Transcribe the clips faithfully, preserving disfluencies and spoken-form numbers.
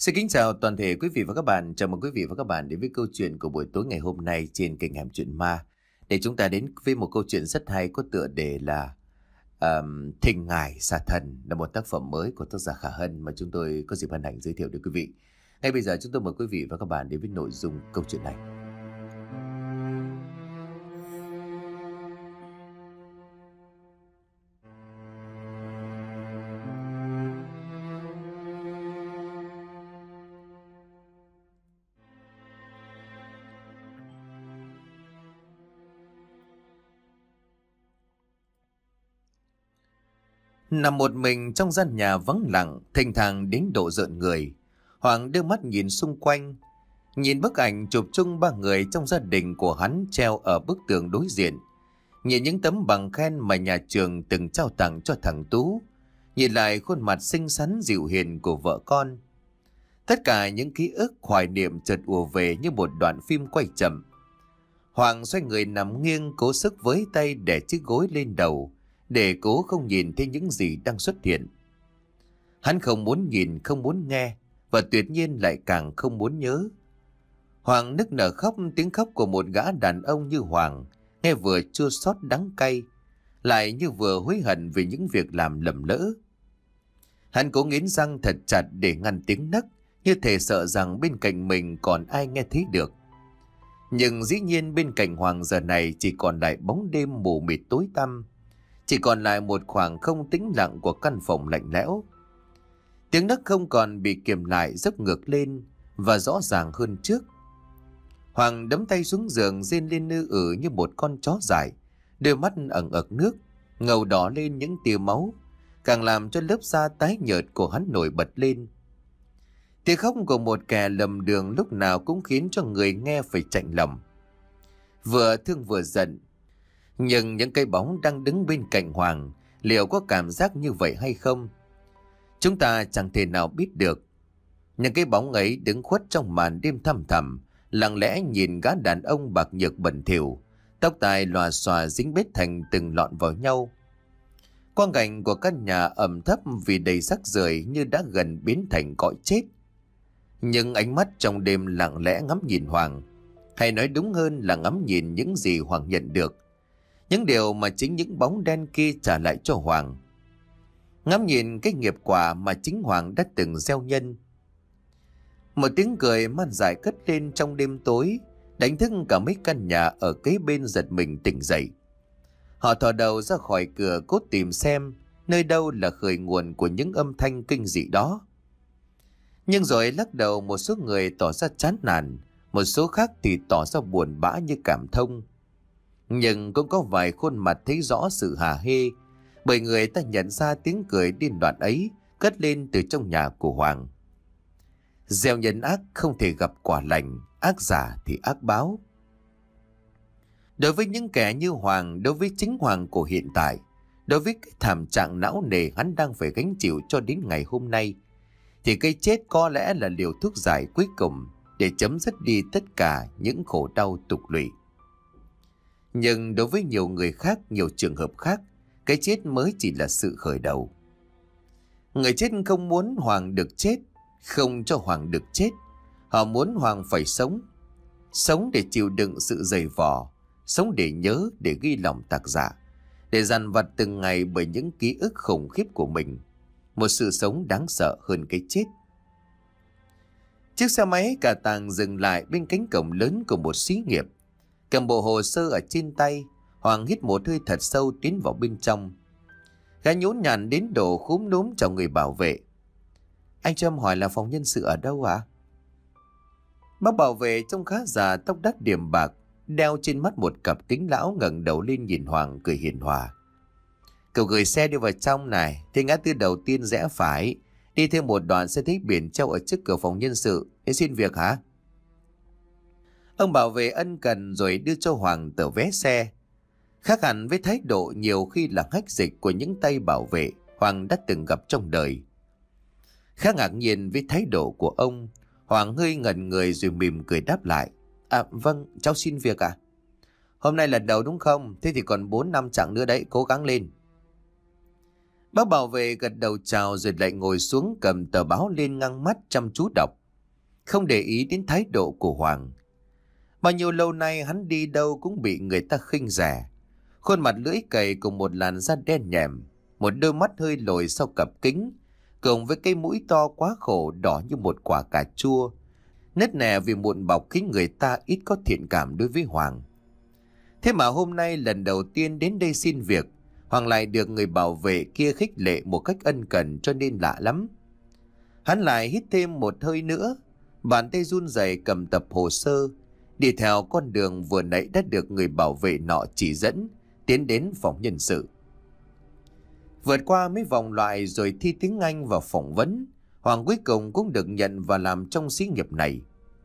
Xin kính chào toàn thể quý vị và các bạn. Chào mừng quý vị và các bạn đến với câu chuyện của buổi tối ngày hôm nay trên kênh Hẻm Chuyện Ma. Để chúng ta đến với một câu chuyện rất hay có tựa đề là um, Thình Ngài Xà Thần, là một tác phẩm mới của tác giả Khả Hân mà chúng tôi có dịp hân hạnh giới thiệu đến quý vị. Ngay bây giờ chúng tôi mời quý vị và các bạn đến với nội dung câu chuyện này. Nằm một mình trong gian nhà vắng lặng, thênh thang đến độ rợn người, Hoàng đưa mắt nhìn xung quanh, nhìn bức ảnh chụp chung ba người trong gia đình của hắn treo ở bức tường đối diện, nhìn những tấm bằng khen mà nhà trường từng trao tặng cho thằng Tú, nhìn lại khuôn mặt xinh xắn dịu hiền của vợ con. Tất cả những ký ức hoài niệm chợt ùa về như một đoạn phim quay chậm. Hoàng xoay người nằm nghiêng, cố sức với tay để chiếc gối lên đầu, để cố không nhìn thấy những gì đang xuất hiện. Hắn không muốn nhìn, không muốn nghe, và tuyệt nhiên lại càng không muốn nhớ. Hoàng nức nở khóc, tiếng khóc của một gã đàn ông như Hoàng, nghe vừa chua xót đắng cay, lại như vừa hối hận vì những việc làm lầm lỡ. Hắn cố nghiến răng thật chặt để ngăn tiếng nấc, như thể sợ rằng bên cạnh mình còn ai nghe thấy được. Nhưng dĩ nhiên bên cạnh Hoàng giờ này chỉ còn lại bóng đêm mù mịt tối tăm, chỉ còn lại một khoảng không tĩnh lặng của căn phòng lạnh lẽo. Tiếng nấc không còn bị kiềm lại, dốc ngược lên và rõ ràng hơn trước. Hoàng đấm tay xuống giường, rên lên nư ử như một con chó dại, đôi mắt ẩn ực nước, ngầu đỏ lên những tia máu, càng làm cho lớp da tái nhợt của hắn nổi bật lên. Tiếng khóc của một kẻ lầm đường lúc nào cũng khiến cho người nghe phải chạnh lòng, vừa thương vừa giận. Nhưng những cái bóng đang đứng bên cạnh Hoàng liệu có cảm giác như vậy hay không, chúng ta chẳng thể nào biết được. Những cái bóng ấy đứng khuất trong màn đêm thăm thẳm, lặng lẽ nhìn gã đàn ông bạc nhược bẩn thỉu, tóc tai lòa xòa dính bết thành từng lọn vào nhau. Quang cảnh của căn nhà ẩm thấp vì đầy rác rưởi như đã gần biến thành cõi chết. Nhưng ánh mắt trong đêm lặng lẽ ngắm nhìn Hoàng, hay nói đúng hơn là ngắm nhìn những gì Hoàng nhận được, những điều mà chính những bóng đen kia trả lại cho Hoàng. Ngắm nhìn cái nghiệp quả mà chính Hoàng đã từng gieo nhân. Một tiếng cười man dại cất lên trong đêm tối, đánh thức cả mấy căn nhà ở kế bên giật mình tỉnh dậy. Họ thò đầu ra khỏi cửa cốt tìm xem nơi đâu là khởi nguồn của những âm thanh kinh dị đó. Nhưng rồi lắc đầu, một số người tỏ ra chán nản, một số khác thì tỏ ra buồn bã như cảm thông. Nhưng cũng có vài khuôn mặt thấy rõ sự hả hê, bởi người ta nhận ra tiếng cười điên loạn ấy cất lên từ trong nhà của Hoàng. Gieo nhân ác không thể gặp quả lành, ác giả thì ác báo. Đối với những kẻ như Hoàng, đối với chính Hoàng của hiện tại, đối với cái thảm trạng não nề hắn đang phải gánh chịu cho đến ngày hôm nay, thì cái chết có lẽ là liều thuốc giải cuối cùng để chấm dứt đi tất cả những khổ đau tục lụy. Nhưng đối với nhiều người khác, nhiều trường hợp khác, cái chết mới chỉ là sự khởi đầu. Người chết không muốn Hoàng được chết, không cho Hoàng được chết. Họ muốn Hoàng phải sống. Sống để chịu đựng sự dày vò, sống để nhớ, để ghi lòng tạc dạ, để dằn vặt từng ngày bởi những ký ức khủng khiếp của mình. Một sự sống đáng sợ hơn cái chết. Chiếc xe máy cả tàng dừng lại bên cánh cổng lớn của một xí nghiệp. Cầm bộ hồ sơ ở trên tay, Hoàng hít một hơi thật sâu tiến vào bên trong. Gã nhún nhàn đến độ khúm núm chào người bảo vệ. Anh cho em hỏi là phòng nhân sự ở đâu ạ? À? Bác bảo vệ trông khá già, tóc đắt điểm bạc, đeo trên mắt một cặp kính lão, ngẩng đầu lên nhìn Hoàng cười hiền hòa. Cậu gửi xe đi vào trong này, thì ngã tư đầu tiên rẽ phải, đi thêm một đoạn sẽ thấy biển treo ở trước cửa phòng nhân sự. Để xin việc hả? Ông bảo vệ ân cần rồi đưa cho Hoàng tờ vé xe. Khác hẳn với thái độ nhiều khi là hách dịch của những tay bảo vệ Hoàng đã từng gặp trong đời. Khá ngạc nhiên với thái độ của ông, Hoàng hơi ngẩn người rồi mỉm cười đáp lại. À vâng, cháu xin việc à? Hôm nay lần đầu đúng không? Thế thì còn bốn năm chặng nữa đấy, cố gắng lên. Bác bảo vệ gật đầu chào rồi lại ngồi xuống cầm tờ báo lên ngang mắt chăm chú đọc, không để ý đến thái độ của Hoàng. Bao nhiêu lâu nay hắn đi đâu cũng bị người ta khinh rẻ. Khuôn mặt lưỡi cày cùng một làn da đen nhèm, một đôi mắt hơi lồi sau cặp kính, cùng với cái mũi to quá khổ đỏ như một quả cà chua, nứt nẻ vì mụn bọc khiến người ta ít có thiện cảm đối với Hoàng. Thế mà hôm nay lần đầu tiên đến đây xin việc, Hoàng lại được người bảo vệ kia khích lệ một cách ân cần cho nên lạ lắm. Hắn lại hít thêm một hơi nữa, bàn tay run rẩy cầm tập hồ sơ, đi theo con đường vừa nãy đã được người bảo vệ nọ chỉ dẫn, tiến đến phòng nhân sự. Vượt qua mấy vòng loại rồi thi tiếng Anh và phỏng vấn, Hoàng cuối cùng cũng được nhận vào làm trong xí nghiệp này.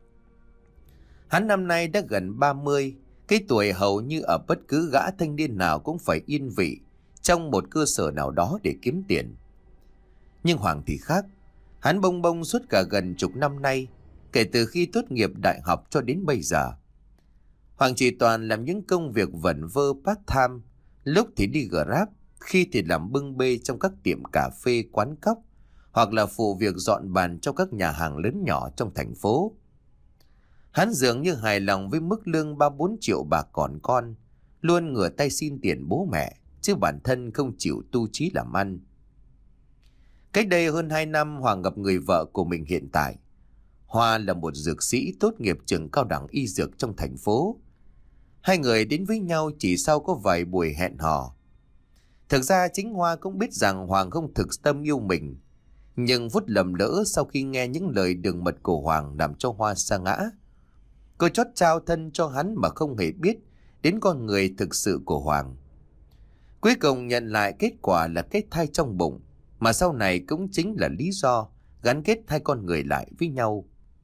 Hắn năm nay đã gần ba mươi, cái tuổi hầu như ở bất cứ gã thanh niên nào cũng phải yên vị trong một cơ sở nào đó để kiếm tiền. Nhưng Hoàng thì khác, hắn bông bông suốt cả gần chục năm nay, kể từ khi tốt nghiệp đại học cho đến bây giờ. Hoàng chỉ toàn làm những công việc vẩn vơ part time, lúc thì đi Grab, khi thì làm bưng bê trong các tiệm cà phê quán cóc, hoặc là phụ việc dọn bàn trong các nhà hàng lớn nhỏ trong thành phố. Hắn dường như hài lòng với mức lương ba bốn triệu bạc còn con, luôn ngửa tay xin tiền bố mẹ, chứ bản thân không chịu tu chí làm ăn. Cách đây hơn hai năm, Hoàng gặp người vợ của mình hiện tại. Hoa là một dược sĩ tốt nghiệp trường cao đẳng y dược trong thành phố. Hai người đến với nhau chỉ sau có vài buổi hẹn hò. Thực ra chính Hoa cũng biết rằng Hoàng không thực tâm yêu mình, nhưng phút lầm lỡ sau khi nghe những lời đường mật của Hoàng làm cho Hoa sa ngã. Cô chót trao thân cho hắn mà không hề biết đến con người thực sự của Hoàng. Cuối cùng nhận lại kết quả là cái thai trong bụng, mà sau này cũng chính là lý do gắn kết hai con người lại với nhau.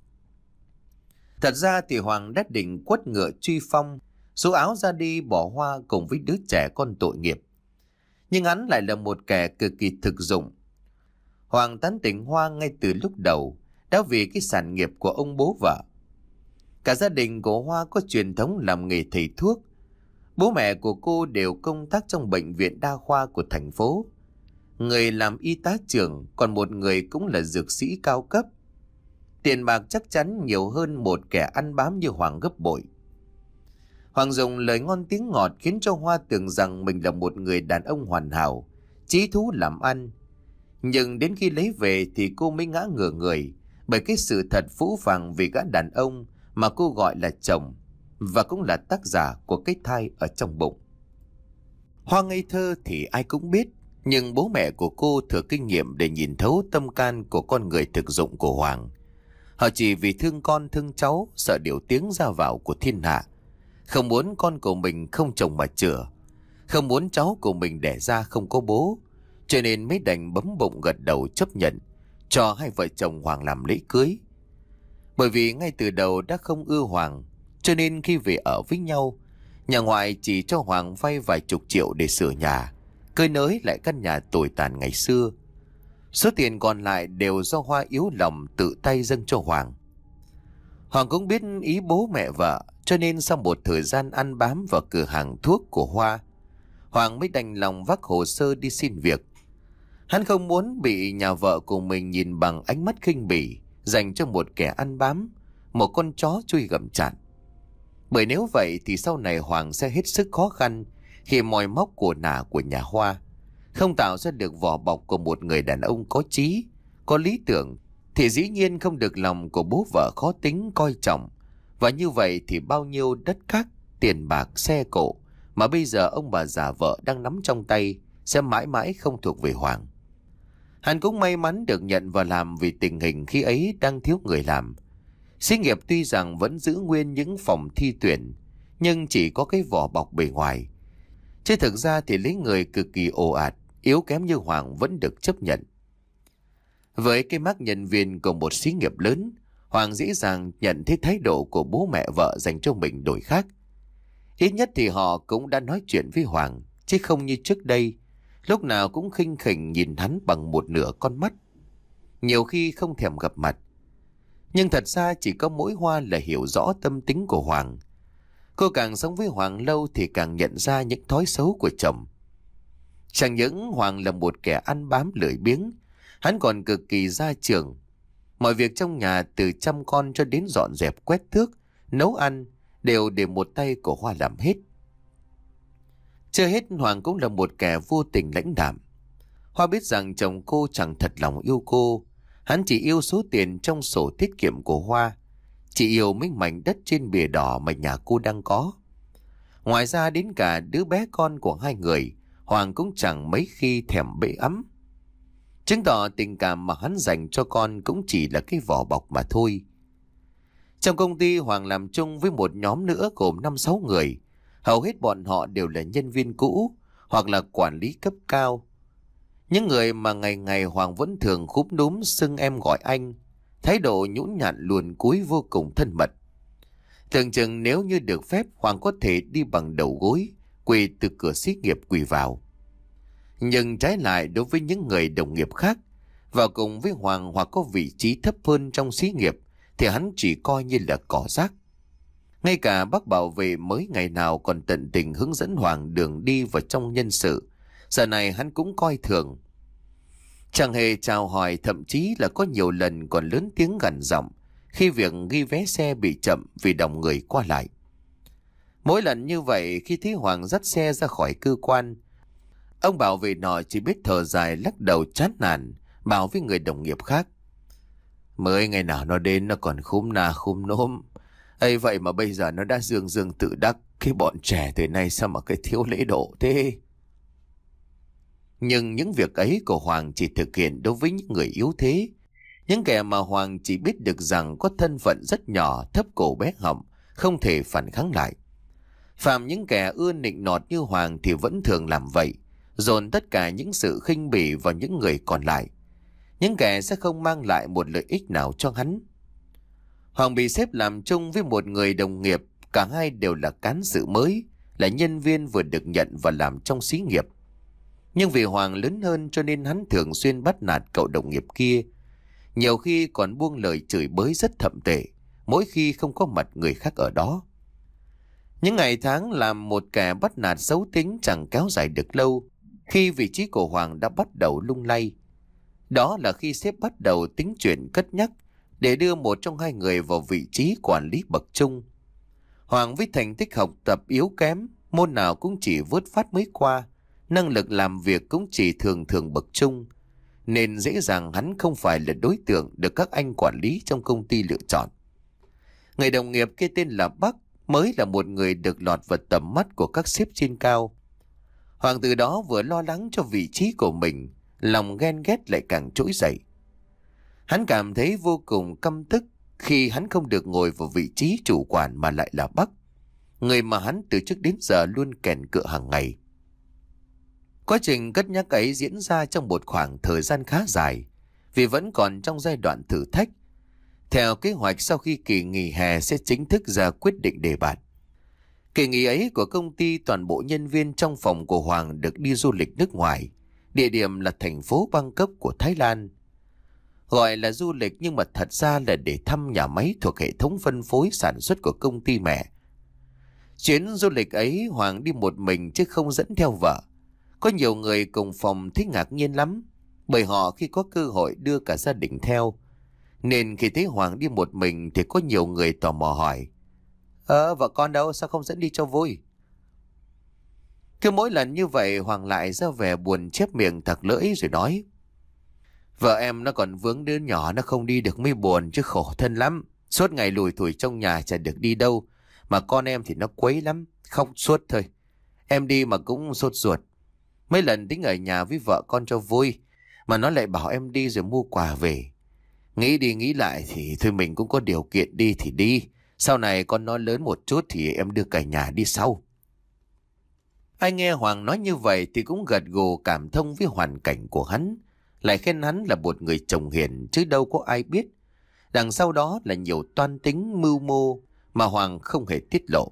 Thật ra thì Hoàng đã định quất ngựa truy phong, số áo ra đi bỏ Hoa cùng với đứa trẻ con tội nghiệp. Nhưng hắn lại là một kẻ cực kỳ thực dụng. Hoàng tán tỉnh Hoa ngay từ lúc đầu, đã vì cái sản nghiệp của ông bố vợ. Cả gia đình của Hoa có truyền thống làm nghề thầy thuốc. Bố mẹ của cô đều công tác trong bệnh viện đa khoa của thành phố. Người làm y tá trưởng, còn một người cũng là dược sĩ cao cấp. Tiền bạc chắc chắn nhiều hơn một kẻ ăn bám như Hoàng gấp bội. Hoàng dùng lời ngon tiếng ngọt khiến cho Hoa tưởng rằng mình là một người đàn ông hoàn hảo, chí thú làm ăn. Nhưng đến khi lấy về thì cô mới ngã ngửa người bởi cái sự thật phũ phàng vì gã đàn ông mà cô gọi là chồng, và cũng là tác giả của cái thai ở trong bụng. Hoa ngây thơ thì ai cũng biết, nhưng bố mẹ của cô thừa kinh nghiệm để nhìn thấu tâm can của con người thực dụng của Hoàng. Họ chỉ vì thương con thương cháu, sợ điều tiếng ra vào của thiên hạ, không muốn con của mình không chồng mà chữa, không muốn cháu của mình đẻ ra không có bố, cho nên mới đành bấm bụng gật đầu chấp nhận cho hai vợ chồng Hoàng làm lễ cưới. Bởi vì ngay từ đầu đã không ưa Hoàng, cho nên khi về ở với nhau, nhà ngoại chỉ cho Hoàng vay vài chục triệu để sửa nhà, cơi nới lại căn nhà tồi tàn ngày xưa. Số tiền còn lại đều do Hoa yếu lòng tự tay dâng cho Hoàng. Hoàng cũng biết ý bố mẹ vợ, cho nên sau một thời gian ăn bám vào cửa hàng thuốc của Hoa, Hoàng mới đành lòng vác hồ sơ đi xin việc. Hắn không muốn bị nhà vợ của mình nhìn bằng ánh mắt khinh bỉ dành cho một kẻ ăn bám, một con chó chui gầm chạn. Bởi nếu vậy thì sau này Hoàng sẽ hết sức khó khăn khi moi móc của nả của nhà Hoa. Không tạo ra được vỏ bọc của một người đàn ông có chí, có lý tưởng, thì dĩ nhiên không được lòng của bố vợ khó tính coi trọng. Và như vậy thì bao nhiêu đất cát, tiền bạc, xe cộ mà bây giờ ông bà già vợ đang nắm trong tay sẽ mãi mãi không thuộc về Hoàng. Hắn cũng may mắn được nhận vào làm vì tình hình khi ấy đang thiếu người làm. Xí nghiệp tuy rằng vẫn giữ nguyên những phòng thi tuyển, nhưng chỉ có cái vỏ bọc bề ngoài. Chứ thực ra thì lấy người cực kỳ ồ ạt, yếu kém như Hoàng vẫn được chấp nhận. Với cái mác nhân viên của một xí nghiệp lớn, Hoàng dễ dàng nhận thấy thái độ của bố mẹ vợ dành cho mình đổi khác. Ít nhất thì họ cũng đã nói chuyện với Hoàng, chứ không như trước đây, lúc nào cũng khinh khỉnh nhìn hắn bằng một nửa con mắt. Nhiều khi không thèm gặp mặt. Nhưng thật ra chỉ có mỗi Hoa là hiểu rõ tâm tính của Hoàng. Cô càng sống với Hoàng lâu thì càng nhận ra những thói xấu của chồng. Chẳng những Hoàng là một kẻ ăn bám lười biếng, hắn còn cực kỳ gia trưởng. Mọi việc trong nhà từ chăm con cho đến dọn dẹp quét tước, nấu ăn đều để một tay của Hoa làm hết. Chưa hết, Hoàng cũng là một kẻ vô tình lãnh đạm. Hoa biết rằng chồng cô chẳng thật lòng yêu cô. Hắn chỉ yêu số tiền trong sổ tiết kiệm của Hoa, chỉ yêu mấy mảnh đất trên bìa đỏ mà nhà cô đang có. Ngoài ra đến cả đứa bé con của hai người, Hoàng cũng chẳng mấy khi thèm bế ấm. Chứng tỏ tình cảm mà hắn dành cho con cũng chỉ là cái vỏ bọc mà thôi. Trong công ty, Hoàng làm chung với một nhóm nữa gồm năm sáu người. Hầu hết bọn họ đều là nhân viên cũ hoặc là quản lý cấp cao. Những người mà ngày ngày Hoàng vẫn thường khúm núm xưng em gọi anh, thái độ nhũn nhặn luồn cúi vô cùng thân mật. Tưởng chừng nếu như được phép, Hoàng có thể đi bằng đầu gối, quỳ từ cửa xí nghiệp quỳ vào. Nhưng trái lại, đối với những người đồng nghiệp khác, vào cùng với Hoàng hoặc có vị trí thấp hơn trong xí nghiệp, thì hắn chỉ coi như là cỏ rác. Ngay cả bác bảo vệ mới ngày nào còn tận tình hướng dẫn Hoàng đường đi vào trong nhân sự, giờ này hắn cũng coi thường. Chẳng hề chào hỏi, thậm chí là có nhiều lần còn lớn tiếng gằn giọng khi việc ghi vé xe bị chậm vì đông người qua lại. Mỗi lần như vậy, khi thấy Hoàng dắt xe ra khỏi cơ quan, ông bảo vệ nọ chỉ biết thở dài lắc đầu chán nản, bảo với người đồng nghiệp khác: mới ngày nào nó đến nó còn khúm na khúm nôm ấy, vậy mà bây giờ nó đã dương dương tự đắc. Cái bọn trẻ thời nay sao mà cái thiếu lễ độ thế. Nhưng những việc ấy của Hoàng chỉ thực hiện đối với những người yếu thế, những kẻ mà Hoàng chỉ biết được rằng có thân phận rất nhỏ, thấp cổ bé họng, không thể phản kháng lại. Phạm những kẻ ưa nịnh nọt như Hoàng thì vẫn thường làm vậy, dồn tất cả những sự khinh bỉ vào những người còn lại, những kẻ sẽ không mang lại một lợi ích nào cho hắn. Hoàng bị xếp làm chung với một người đồng nghiệp, cả hai đều là cán sự mới, là nhân viên vừa được nhận và làm trong xí nghiệp. Nhưng vì Hoàng lớn hơn cho nên hắn thường xuyên bắt nạt cậu đồng nghiệp kia, nhiều khi còn buông lời chửi bới rất thậm tệ, mỗi khi không có mặt người khác ở đó. Những ngày tháng làm một kẻ bắt nạt xấu tính chẳng kéo dài được lâu, khi vị trí của Hoàng đã bắt đầu lung lay. Đó là khi sếp bắt đầu tính chuyện cất nhắc để đưa một trong hai người vào vị trí quản lý bậc trung. Hoàng với thành tích học tập yếu kém, môn nào cũng chỉ vớt phát mới qua, năng lực làm việc cũng chỉ thường thường bậc trung, nên dễ dàng hắn không phải là đối tượng được các anh quản lý trong công ty lựa chọn. Người đồng nghiệp kia tên là Bắc, mới là một người được lọt vào tầm mắt của các sếp trên cao. Hoàng từ đó vừa lo lắng cho vị trí của mình, lòng ghen ghét lại càng trỗi dậy. Hắn cảm thấy vô cùng căm tức khi hắn không được ngồi vào vị trí chủ quản mà lại là Bắc, người mà hắn từ trước đến giờ luôn kèn cựa hàng ngày. Quá trình cất nhắc ấy diễn ra trong một khoảng thời gian khá dài, vì vẫn còn trong giai đoạn thử thách. Theo kế hoạch, sau khi kỳ nghỉ hè sẽ chính thức ra quyết định đề bạt. Kỳ nghỉ ấy của công ty, toàn bộ nhân viên trong phòng của Hoàng được đi du lịch nước ngoài, địa điểm là thành phố Bangkok của Thái Lan. Gọi là du lịch nhưng mà thật ra là để thăm nhà máy thuộc hệ thống phân phối sản xuất của công ty mẹ. Chuyến du lịch ấy Hoàng đi một mình chứ không dẫn theo vợ. Có nhiều người cùng phòng thấy ngạc nhiên lắm, bởi họ khi có cơ hội đưa cả gia đình theo. Nên khi thấy Hoàng đi một mình thì có nhiều người tò mò hỏi: Ờ, vợ con đâu, sao không dẫn đi cho vui? Cứ mỗi lần như vậy Hoàng lại ra vẻ buồn chép miệng thật lưỡi rồi nói: Vợ em nó còn vướng đứa nhỏ, nó không đi được mới buồn chứ khổ thân lắm. Suốt ngày lủi thủi trong nhà chả được đi đâu. Mà con em thì nó quấy lắm, khóc suốt thôi. Em đi mà cũng sốt ruột. Mấy lần tính ở nhà với vợ con cho vui, mà nó lại bảo em đi rồi mua quà về. Nghĩ đi nghĩ lại thì thôi mình cũng có điều kiện đi thì đi. Sau này con nó lớn một chút thì em đưa cả nhà đi sau. Anh nghe Hoàng nói như vậy thì cũng gật gù cảm thông với hoàn cảnh của hắn, lại khen hắn là một người chồng hiền, chứ đâu có ai biết đằng sau đó là nhiều toan tính mưu mô mà Hoàng không hề tiết lộ.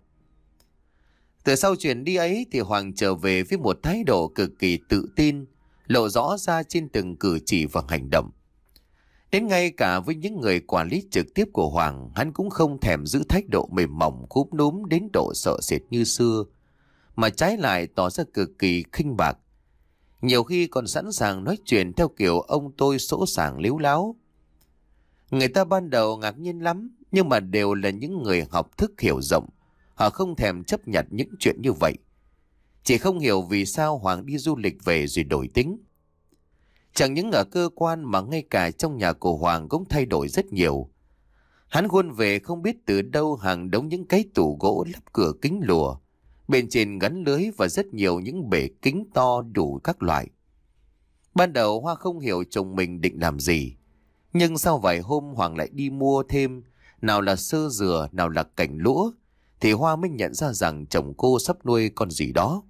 Từ sau chuyện đi ấy thì Hoàng trở về với một thái độ cực kỳ tự tin, lộ rõ ra trên từng cử chỉ và hành động. Đến ngay cả với những người quản lý trực tiếp của Hoàng, hắn cũng không thèm giữ thái độ mềm mỏng cúm núm đến độ sợ sệt như xưa, mà trái lại tỏ ra cực kỳ khinh bạc. Nhiều khi còn sẵn sàng nói chuyện theo kiểu ông tôi sỗ sàng líu láo. Người ta ban đầu ngạc nhiên lắm, nhưng mà đều là những người học thức hiểu rộng. Họ không thèm chấp nhận những chuyện như vậy. Chỉ không hiểu vì sao Hoàng đi du lịch về rồi đổi tính. Chẳng những ở cơ quan mà ngay cả trong nhà của Hoàng cũng thay đổi rất nhiều. Hắn khuôn về không biết từ đâu hàng đống những cái tủ gỗ lắp cửa kính lùa. Bên trên gắn lưới và rất nhiều những bể kính to đủ các loại. Ban đầu Hoa không hiểu chồng mình định làm gì. Nhưng sau vài hôm Hoàng lại đi mua thêm, nào là sơ dừa, nào là cành lũa, thì Hoa mới nhận ra rằng chồng cô sắp nuôi con gì đó.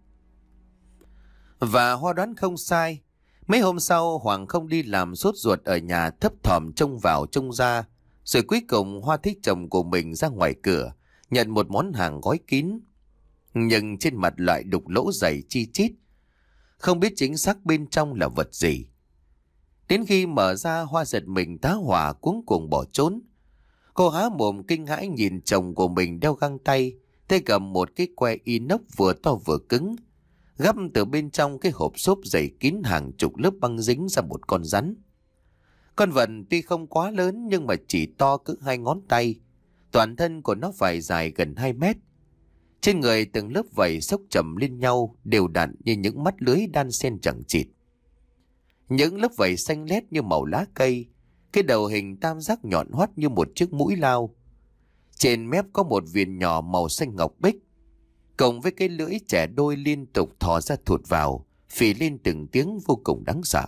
Và Hoa đoán không sai. Mấy hôm sau Hoàng không đi làm, sốt ruột ở nhà thấp thỏm trông vào trông ra. Rồi cuối cùng Hoa thích chồng của mình ra ngoài cửa, nhận một món hàng gói kín. Nhưng trên mặt lại đục lỗ dày chi chít. Không biết chính xác bên trong là vật gì. Đến khi mở ra, Hoa giật mình tá hỏa cuống cuồng bỏ trốn. Cô há mồm kinh hãi nhìn chồng của mình đeo găng tay, tay cầm một cái que inox vừa to vừa cứng. Gắp từ bên trong cái hộp xốp dày kín hàng chục lớp băng dính ra một con rắn. Con vật tuy không quá lớn nhưng mà chỉ to cỡ hai ngón tay. Toàn thân của nó phải dài gần hai mét. Trên người từng lớp vảy xốc chồng lên nhau, đều đặn như những mắt lưới đan xen chẳng chịt. Những lớp vảy xanh lét như màu lá cây, cái đầu hình tam giác nhọn hoắt như một chiếc mũi lao. Trên mép có một viền nhỏ màu xanh ngọc bích, cộng với cái lưỡi trẻ đôi liên tục thò ra thụt vào, phì lên từng tiếng vô cùng đáng sợ.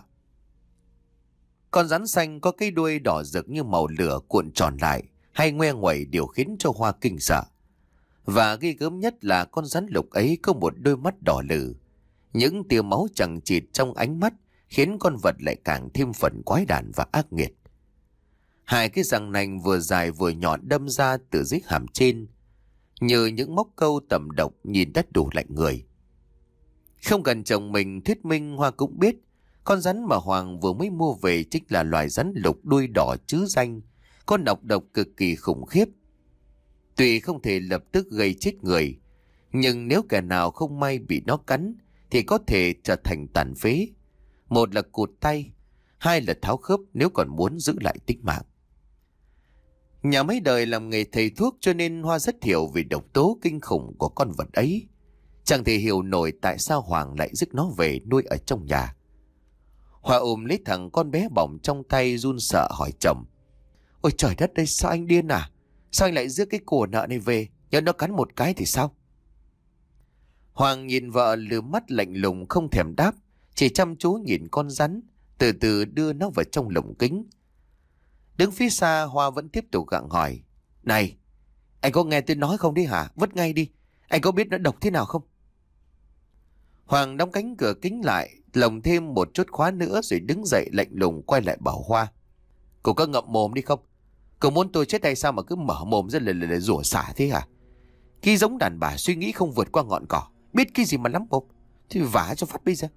Con rắn xanh có cái đuôi đỏ rực như màu lửa cuộn tròn lại, hay ngoe nguẩy điều khiến cho Hoa kinh sợ. Và ghê gớm nhất là con rắn lục ấy có một đôi mắt đỏ lử. Những tia máu chằng chịt trong ánh mắt khiến con vật lại càng thêm phần quái đản và ác nghiệt. Hai cái răng nanh vừa dài vừa nhọn đâm ra từ dưới hàm trên, như những móc câu tầm độc nhìn đất đủ lạnh người. Không cần chồng mình thuyết minh, Hoa cũng biết con rắn mà Hoàng vừa mới mua về chính là loài rắn lục đuôi đỏ trứ danh, có nọc độc cực kỳ khủng khiếp. Tuy không thể lập tức gây chết người, nhưng nếu kẻ nào không may bị nó cắn thì có thể trở thành tàn phế. Một là cụt tay, hai là tháo khớp nếu còn muốn giữ lại tính mạng. Nhà mấy đời làm nghề thầy thuốc cho nên Hoa rất hiểu về độc tố kinh khủng của con vật ấy. Chẳng thể hiểu nổi tại sao Hoàng lại dứt nó về nuôi ở trong nhà. Hoa ôm lấy thằng con bé bỏng trong tay run sợ hỏi chồng: Ôi trời đất ơi, sao anh điên à? Sao anh lại rước cái cổ nợ này về? Nhớ nó cắn một cái thì sao? Hoàng nhìn vợ lừa mắt lạnh lùng không thèm đáp, chỉ chăm chú nhìn con rắn, từ từ đưa nó vào trong lồng kính. Đứng phía xa, Hoa vẫn tiếp tục gặng hỏi: Này, anh có nghe tôi nói không đấy hả? Vứt ngay đi. Anh có biết nó độc thế nào không? Hoàng đóng cánh cửa kính lại, lồng thêm một chút khóa nữa rồi đứng dậy lạnh lùng quay lại bảo Hoa: Cô có ngậm mồm đi không? Cô muốn tôi chết hay sao mà cứ mở mồm ra lời lời rủa xả thế hả? Khi giống đàn bà suy nghĩ không vượt qua ngọn cỏ, biết cái gì mà lắm mồm, thì vả cho phát bây giờ.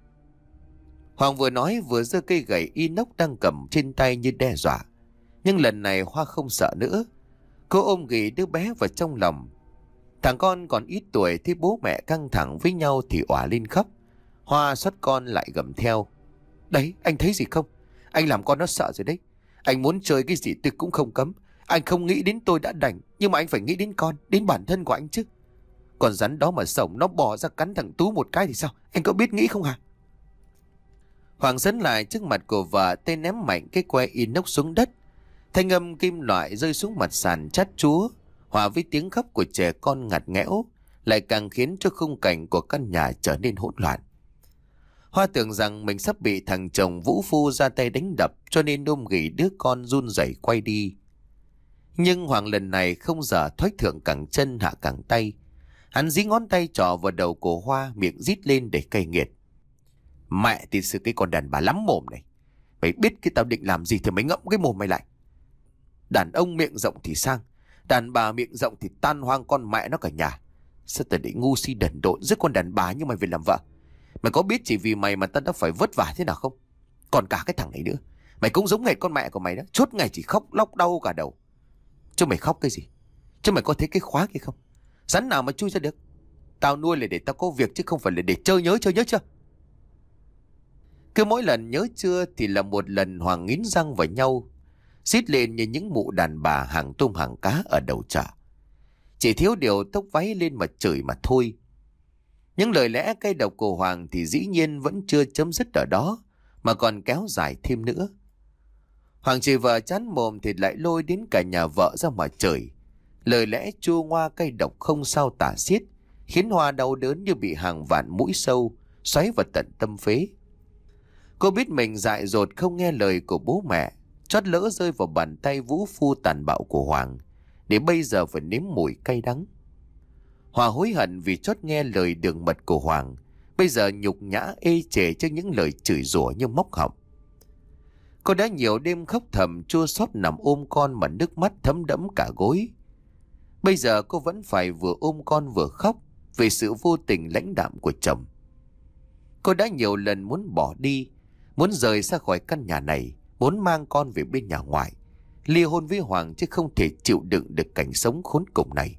Hoàng vừa nói vừa giơ cây gậy inox đang cầm trên tay như đe dọa. Nhưng lần này Hoa không sợ nữa. Cô ôm ghì đứa bé vào trong lòng. Thằng con còn ít tuổi thấy bố mẹ căng thẳng với nhau thì òa lên khóc. Hoa xót con lại gầm theo: Đấy, anh thấy gì không? Anh làm con nó sợ rồi đấy. Anh muốn chơi cái gì tôi cũng không cấm. Anh không nghĩ đến tôi đã đành, nhưng mà anh phải nghĩ đến con, đến bản thân của anh chứ. Còn rắn đó mà sống nó bò ra cắn thằng Tú một cái thì sao? Anh có biết nghĩ không hả? Hoàng sấn lại trước mặt của vợ, tay ném mạnh cái que inox xuống đất. Thanh âm kim loại rơi xuống mặt sàn chát chúa, hòa với tiếng khóc của trẻ con ngặt nghẽo, lại càng khiến cho khung cảnh của căn nhà trở nên hỗn loạn. Hoa tưởng rằng mình sắp bị thằng chồng vũ phu ra tay đánh đập, cho nên ôm ghì đứa con run rẩy quay đi. Nhưng Hoàng lần này không dở thoái thượng cẳng chân hạ cẳng tay. Hắn dí ngón tay trỏ vào đầu của Hoa, miệng rít lên để cay nghiệt: Mẹ thì sự cái con đàn bà lắm mồm này. Mày biết cái tao định làm gì thì mày ngậm cái mồm mày lại. Đàn ông miệng rộng thì sang, đàn bà miệng rộng thì tan hoang con mẹ nó cả nhà. Sao tao để ngu si đần độn giết con đàn bà như mày về làm vợ? Mày có biết chỉ vì mày mà tao đã phải vất vả thế nào không? Còn cả cái thằng này nữa, mày cũng giống hệt con mẹ của mày đó, suốt ngày chỉ khóc lóc đau cả đầu. Chứ mày khóc cái gì? Chứ mày có thấy cái khóa kia không? Rắn nào mà chui ra được? Tao nuôi là để tao có việc chứ không phải là để chơi nhớ chơi nhớ chưa? Cứ mỗi lần nhớ trưa thì là một lần Hoàng nghiến răng vào nhau, rít lên như những mụ đàn bà hàng tôm hàng cá ở đầu chợ. Chỉ thiếu điều tóc váy lên mà chửi mà thôi. Những lời lẽ cay độc của Hoàng thì dĩ nhiên vẫn chưa chấm dứt ở đó, mà còn kéo dài thêm nữa. Hoàng chửi vợ chán mồm thì lại lôi đến cả nhà vợ ra mà chửi. Lời lẽ chua ngoa cay độc không sao tả xiết, khiến Hoa đau đớn như bị hàng vạn mũi sâu xoáy vào tận tâm phế. Cô biết mình dại dột không nghe lời của bố mẹ, chót lỡ rơi vào bàn tay vũ phu tàn bạo của Hoàng, để bây giờ phải nếm mùi cay đắng. Hoa hối hận vì chót nghe lời đường mật của Hoàng, bây giờ nhục nhã ê chề trước những lời chửi rủa như móc họng. Cô đã nhiều đêm khóc thầm chua xót nằm ôm con mà nước mắt thấm đẫm cả gối. Bây giờ cô vẫn phải vừa ôm con vừa khóc vì sự vô tình lãnh đạm của chồng. Cô đã nhiều lần muốn bỏ đi, muốn rời ra khỏi căn nhà này, muốn mang con về bên nhà ngoại, ly hôn với Hoàng, chứ không thể chịu đựng được cảnh sống khốn cùng này.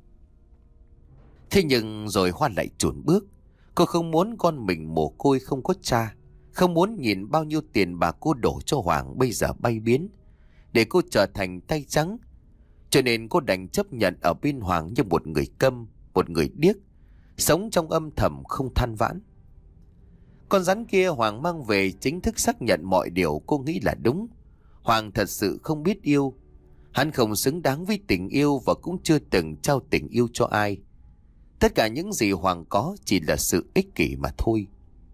Thế nhưng rồi Hoa lại chùn bước. Cô không muốn con mình mồ côi không có cha, không muốn nhìn bao nhiêu tiền bạc cô đổ cho Hoàng bây giờ bay biến, để cô trở thành tay trắng. Cho nên cô đành chấp nhận ở bên Hoàng như một người câm, một người điếc, sống trong âm thầm không than vãn. Con rắn kia Hoàng mang về chính thức xác nhận mọi điều cô nghĩ là đúng. Hoàng thật sự không biết yêu. Hắn không xứng đáng với tình yêu và cũng chưa từng trao tình yêu cho ai. Tất cả những gì Hoàng có chỉ là sự ích kỷ mà thôi.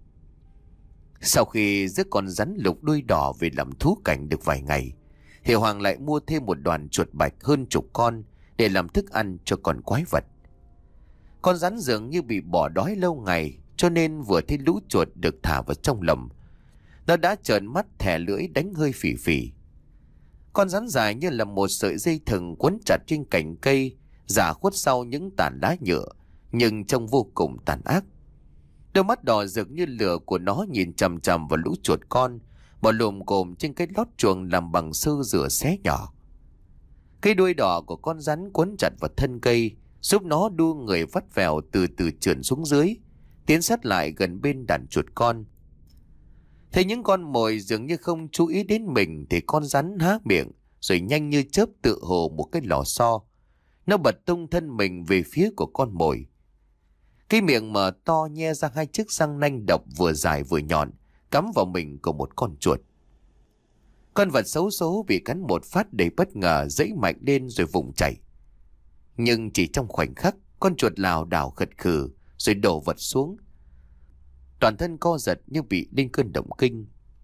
Sau khi giết con rắn lục đuôi đỏ về làm thú cảnh được vài ngày, thì Hoàng lại mua thêm một đoàn chuột bạch hơn chục con để làm thức ăn cho con quái vật. Con rắn dường như bị bỏ đói lâu ngày, cho nên vừa thấy lũ chuột được thả vào trong lồng, nó đã trợn mắt thè lưỡi đánh hơi phì phì. Con rắn dài như là một sợi dây thừng quấn chặt trên cành cây, giả khuất sau những tàn lá nhựa, nhưng trông vô cùng tàn ác. Đôi mắt đỏ rực như lửa của nó nhìn chằm chằm vào lũ chuột con, bỏ lùm cồm trên cái lót chuồng làm bằng sơ rửa xé nhỏ. Cái đuôi đỏ của con rắn quấn chặt vào thân cây, giúp nó đu người vắt vèo từ từ trườn xuống dưới, tiến sát lại gần bên đàn chuột con. Thấy những con mồi dường như không chú ý đến mình, thì con rắn há miệng rồi nhanh như chớp tự hồ một cái lò xo. Nó bật tung thân mình về phía của con mồi. Cái miệng mở to nhe ra hai chiếc răng nanh độc vừa dài vừa nhọn, cắm vào mình của một con chuột. Con vật xấu số bị cắn một phát đầy bất ngờ, giãy mạnh lên rồi vùng chạy. Nhưng chỉ trong khoảnh khắc, con chuột lảo đảo khật khừ rồi đổ vật xuống. Toàn thân co giật như bị lên cơn động kinh.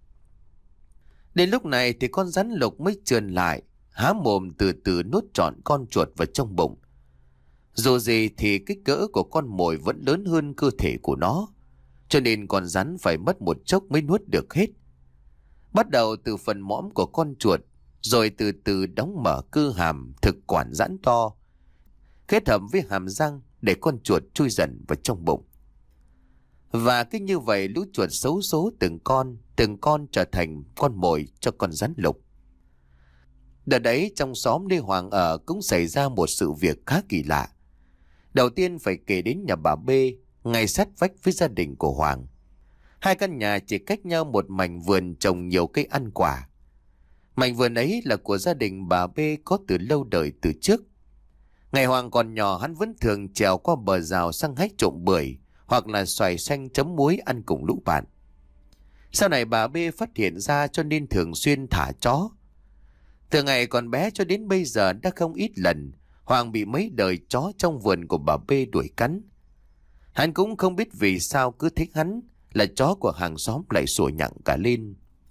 Đến lúc này thì con rắn lục mới trườn lại, há mồm từ từ nuốt trọn con chuột vào trong bụng. Dù gì thì kích cỡ của con mồi vẫn lớn hơn cơ thể của nó, cho nên con rắn phải mất một chốc mới nuốt được hết. Bắt đầu từ phần mõm của con chuột, rồi từ từ đóng mở cơ hàm thực quản giãn to, kết hợp với hàm răng để con chuột chui dần vào trong bụng. Và cứ như vậy lũ chuột xấu số từng con, từng con trở thành con mồi cho con rắn lục. Đợt đấy trong xóm Lê Hoàng ở cũng xảy ra một sự việc khá kỳ lạ. Đầu tiên phải kể đến nhà bà B, ngay sát vách với gia đình của Hoàng. Hai căn nhà chỉ cách nhau một mảnh vườn trồng nhiều cây ăn quả. Mảnh vườn ấy là của gia đình bà B có từ lâu đời từ trước. Ngày Hoàng còn nhỏ, hắn vẫn thường trèo qua bờ rào sang hái trộm bưởi hoặc là xoài xanh chấm muối ăn cùng lũ bạn. Sau này bà B phát hiện ra cho nên thường xuyên thả chó. Từ ngày còn bé cho đến bây giờ đã không ít lần Hoàng bị mấy đời chó trong vườn của bà B đuổi cắn. Hắn cũng không biết vì sao cứ thích hắn là chó của hàng xóm lại sủa nhặng cả lên.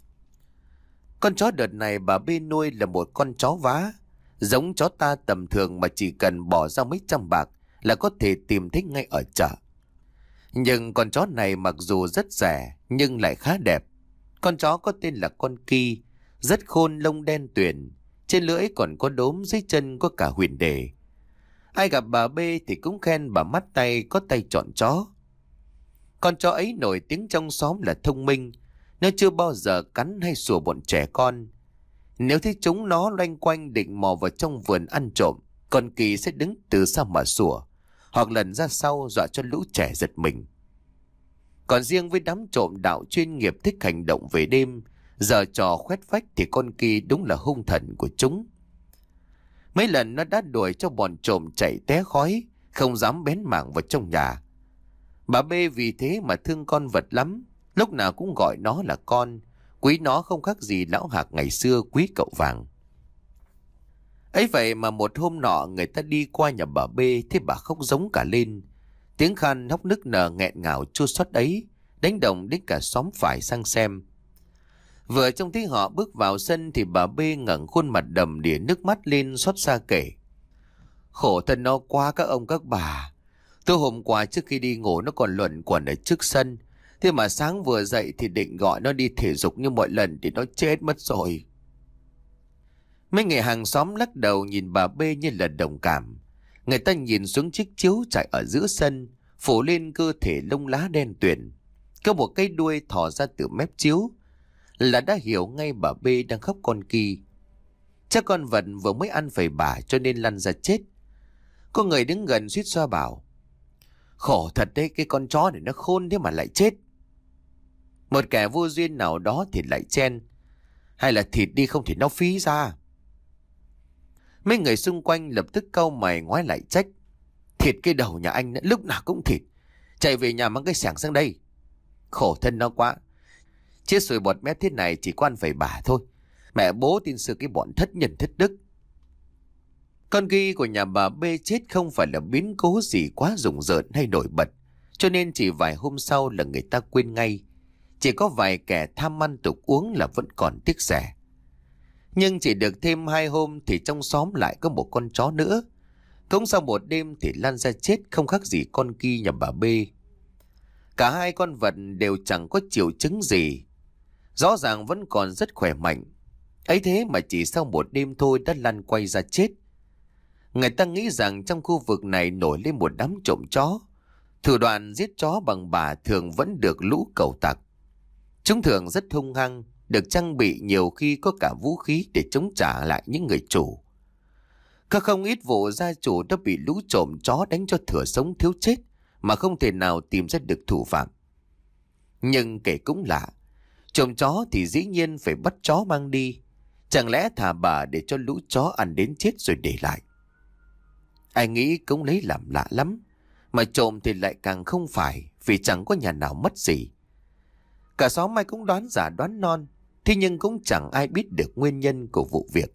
Con chó đợt này bà B nuôi là một con chó vá, giống chó ta tầm thường mà chỉ cần bỏ ra mấy trăm bạc là có thể tìm thấy ngay ở chợ. Nhưng con chó này mặc dù rất rẻ nhưng lại khá đẹp. Con chó có tên là con Ki, rất khôn, lông đen tuyền, trên lưỡi còn có đốm, dưới chân có cả huyền đề. Ai gặp bà B thì cũng khen bà mắt tay có tay chọn chó. Con chó ấy nổi tiếng trong xóm là thông minh, nó chưa bao giờ cắn hay sủa bọn trẻ con. Nếu thấy chúng nó loanh quanh định mò vào trong vườn ăn trộm, con Kỳ sẽ đứng từ xa mà sủa, hoặc lần ra sau dọa cho lũ trẻ giật mình. Còn riêng với đám trộm đạo chuyên nghiệp thích hành động về đêm, giờ trò khoét vách thì con Kỳ đúng là hung thần của chúng. Mấy lần nó đã đuổi cho bọn trộm chạy té khói, không dám bén mảng vào trong nhà. Bà B vì thế mà thương con vật lắm, lúc nào cũng gọi nó là con, quý nó không khác gì lão Hạc ngày xưa quý cậu Vàng. Ấy vậy mà một hôm nọ người ta đi qua nhà bà B, thế bà khóc giống cả lên. Tiếng khan hóc nức nở nghẹn ngào chua xót ấy đánh động đến cả xóm phải sang xem. Vừa trông thấy họ bước vào sân thì bà B ngẩng khuôn mặt đầm đìa nước mắt lên xót xa kể: Khổ thân nó quá các ông các bà. Tôi hôm qua trước khi đi ngủ nó còn luẩn quẩn ở trước sân. Thế mà sáng vừa dậy thì định gọi nó đi thể dục như mọi lần thì nó chết mất rồi. Mấy người hàng xóm lắc đầu nhìn bà B như là đồng cảm. Người ta nhìn xuống chiếc chiếu trải ở giữa sân, phủ lên cơ thể lông lá đen tuyền. Có một cái đuôi thò ra từ mép chiếu, là đã hiểu ngay bà B đang khóc con Kỳ. Chắc con vật vừa mới ăn phải bà cho nên lăn ra chết. Có người đứng gần suýt xoa bảo: Khổ thật đấy, cái con chó này nó khôn thế mà lại chết. Một kẻ vô duyên nào đó thì lại chen: Hay là thịt đi không thì nó phí ra. Mấy người xung quanh lập tức cau mày ngoái lại trách: Thịt cái đầu nhà anh lúc nào cũng thịt, chạy về nhà mang cái xẻng sang đây. Khổ thân nó quá, chết sùi bọt mép thế này chỉ có ăn phải bà thôi. Mẹ bố tin sự cái bọn thất nhân thất đức. Con Ghi của nhà bà B chết không phải là biến cố gì quá rùng rợn hay nổi bật, cho nên chỉ vài hôm sau là người ta quên ngay. Chỉ có vài kẻ tham ăn tục uống là vẫn còn tiếc rẻ. Nhưng chỉ được thêm hai hôm thì trong xóm lại có một con chó nữa. Cũng sau một đêm thì lăn ra chết không khác gì con Ghi nhà bà B. Cả hai con vật đều chẳng có triệu chứng gì, rõ ràng vẫn còn rất khỏe mạnh. Ấy thế mà chỉ sau một đêm thôi đã lăn quay ra chết. Người ta nghĩ rằng trong khu vực này nổi lên một đám trộm chó. Thủ đoạn giết chó bằng bả thường vẫn được lũ cẩu tặc. Chúng thường rất hung hăng, được trang bị nhiều khi có cả vũ khí để chống trả lại những người chủ. Có không ít vụ gia chủ đã bị lũ trộm chó đánh cho thừa sống thiếu chết mà không thể nào tìm ra được thủ phạm. Nhưng kể cũng lạ, trộm chó thì dĩ nhiên phải bắt chó mang đi. Chẳng lẽ thả bà để cho lũ chó ăn đến chết rồi để lại? Ai nghĩ cũng lấy làm lạ lắm. Mà trộm thì lại càng không phải, vì chẳng có nhà nào mất gì. Cả xóm ai cũng đoán giả đoán non, thế nhưng cũng chẳng ai biết được nguyên nhân của vụ việc.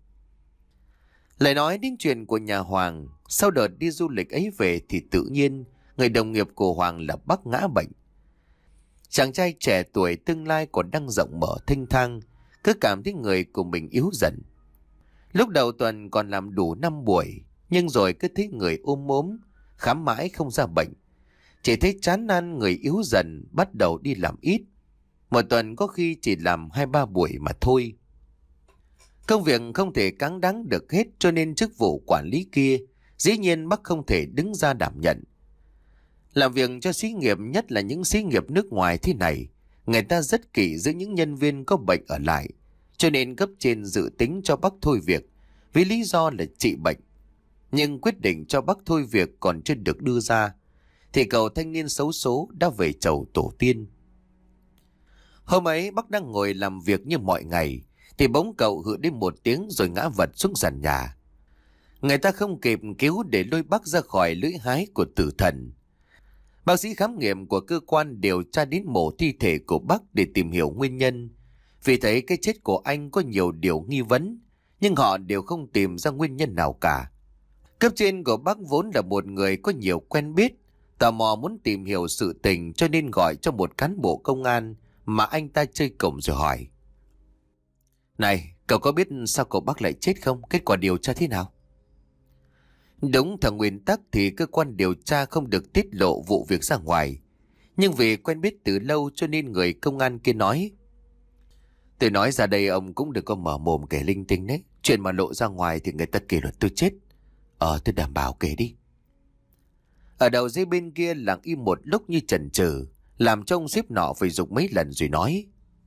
Lại nói đến chuyện của nhà Hoàng, sau đợt đi du lịch ấy về thì tự nhiên người đồng nghiệp của Hoàng là Bắc ngã bệnh. Chàng trai trẻ tuổi tương lai còn đang rộng mở thênh thang, cứ cảm thấy người của mình yếu dần. Lúc đầu tuần còn làm đủ năm buổi, nhưng rồi cứ thấy người ôm ốm, khám mãi không ra bệnh. Chỉ thấy chán nản, người yếu dần, bắt đầu đi làm ít. Một tuần có khi chỉ làm hai ba buổi mà thôi. Công việc không thể cáng đáng được hết, cho nên chức vụ quản lý kia dĩ nhiên Bắc không thể đứng ra đảm nhận. Làm việc cho xí nghiệp, nhất là những xí nghiệp nước ngoài thế này, người ta rất kỹ giữ những nhân viên có bệnh ở lại, cho nên cấp trên dự tính cho Bắc thôi việc vì lý do là trị bệnh. Nhưng quyết định cho Bắc thôi việc còn chưa được đưa ra thì cậu thanh niên xấu số đã về chầu tổ tiên. Hôm ấy Bắc đang ngồi làm việc như mọi ngày thì bỗng cậu hự đến một tiếng rồi ngã vật xuống sàn nhà. Người ta không kịp cứu để lôi Bắc ra khỏi lưỡi hái của tử thần. Bác sĩ khám nghiệm của cơ quan điều tra đến mộ thi thể của Bắc để tìm hiểu nguyên nhân. Vì thấy cái chết của anh có nhiều điều nghi vấn, nhưng họ đều không tìm ra nguyên nhân nào cả. Cấp trên của Bắc vốn là một người có nhiều quen biết, tò mò muốn tìm hiểu sự tình cho nên gọi cho một cán bộ công an mà anh ta chơi cổng rồi hỏi: Này, cậu có biết sao cậu Bắc lại chết không? Kết quả điều tra thế nào? Đúng theo nguyên tắc thì cơ quan điều tra không được tiết lộ vụ việc ra ngoài. Nhưng vì quen biết từ lâu cho nên người công an kia nói: Tôi nói ra đây ông cũng đừng có mở mồm kể linh tinh đấy. Chuyện mà lộ ra ngoài thì người ta kỷ luật tôi chết. Ờ tôi đảm bảo kể đi. Ở đầu dây bên kia lặng im một lúc như chần chừ, làm cho ông sếp nọ phải dục mấy lần rồi nói: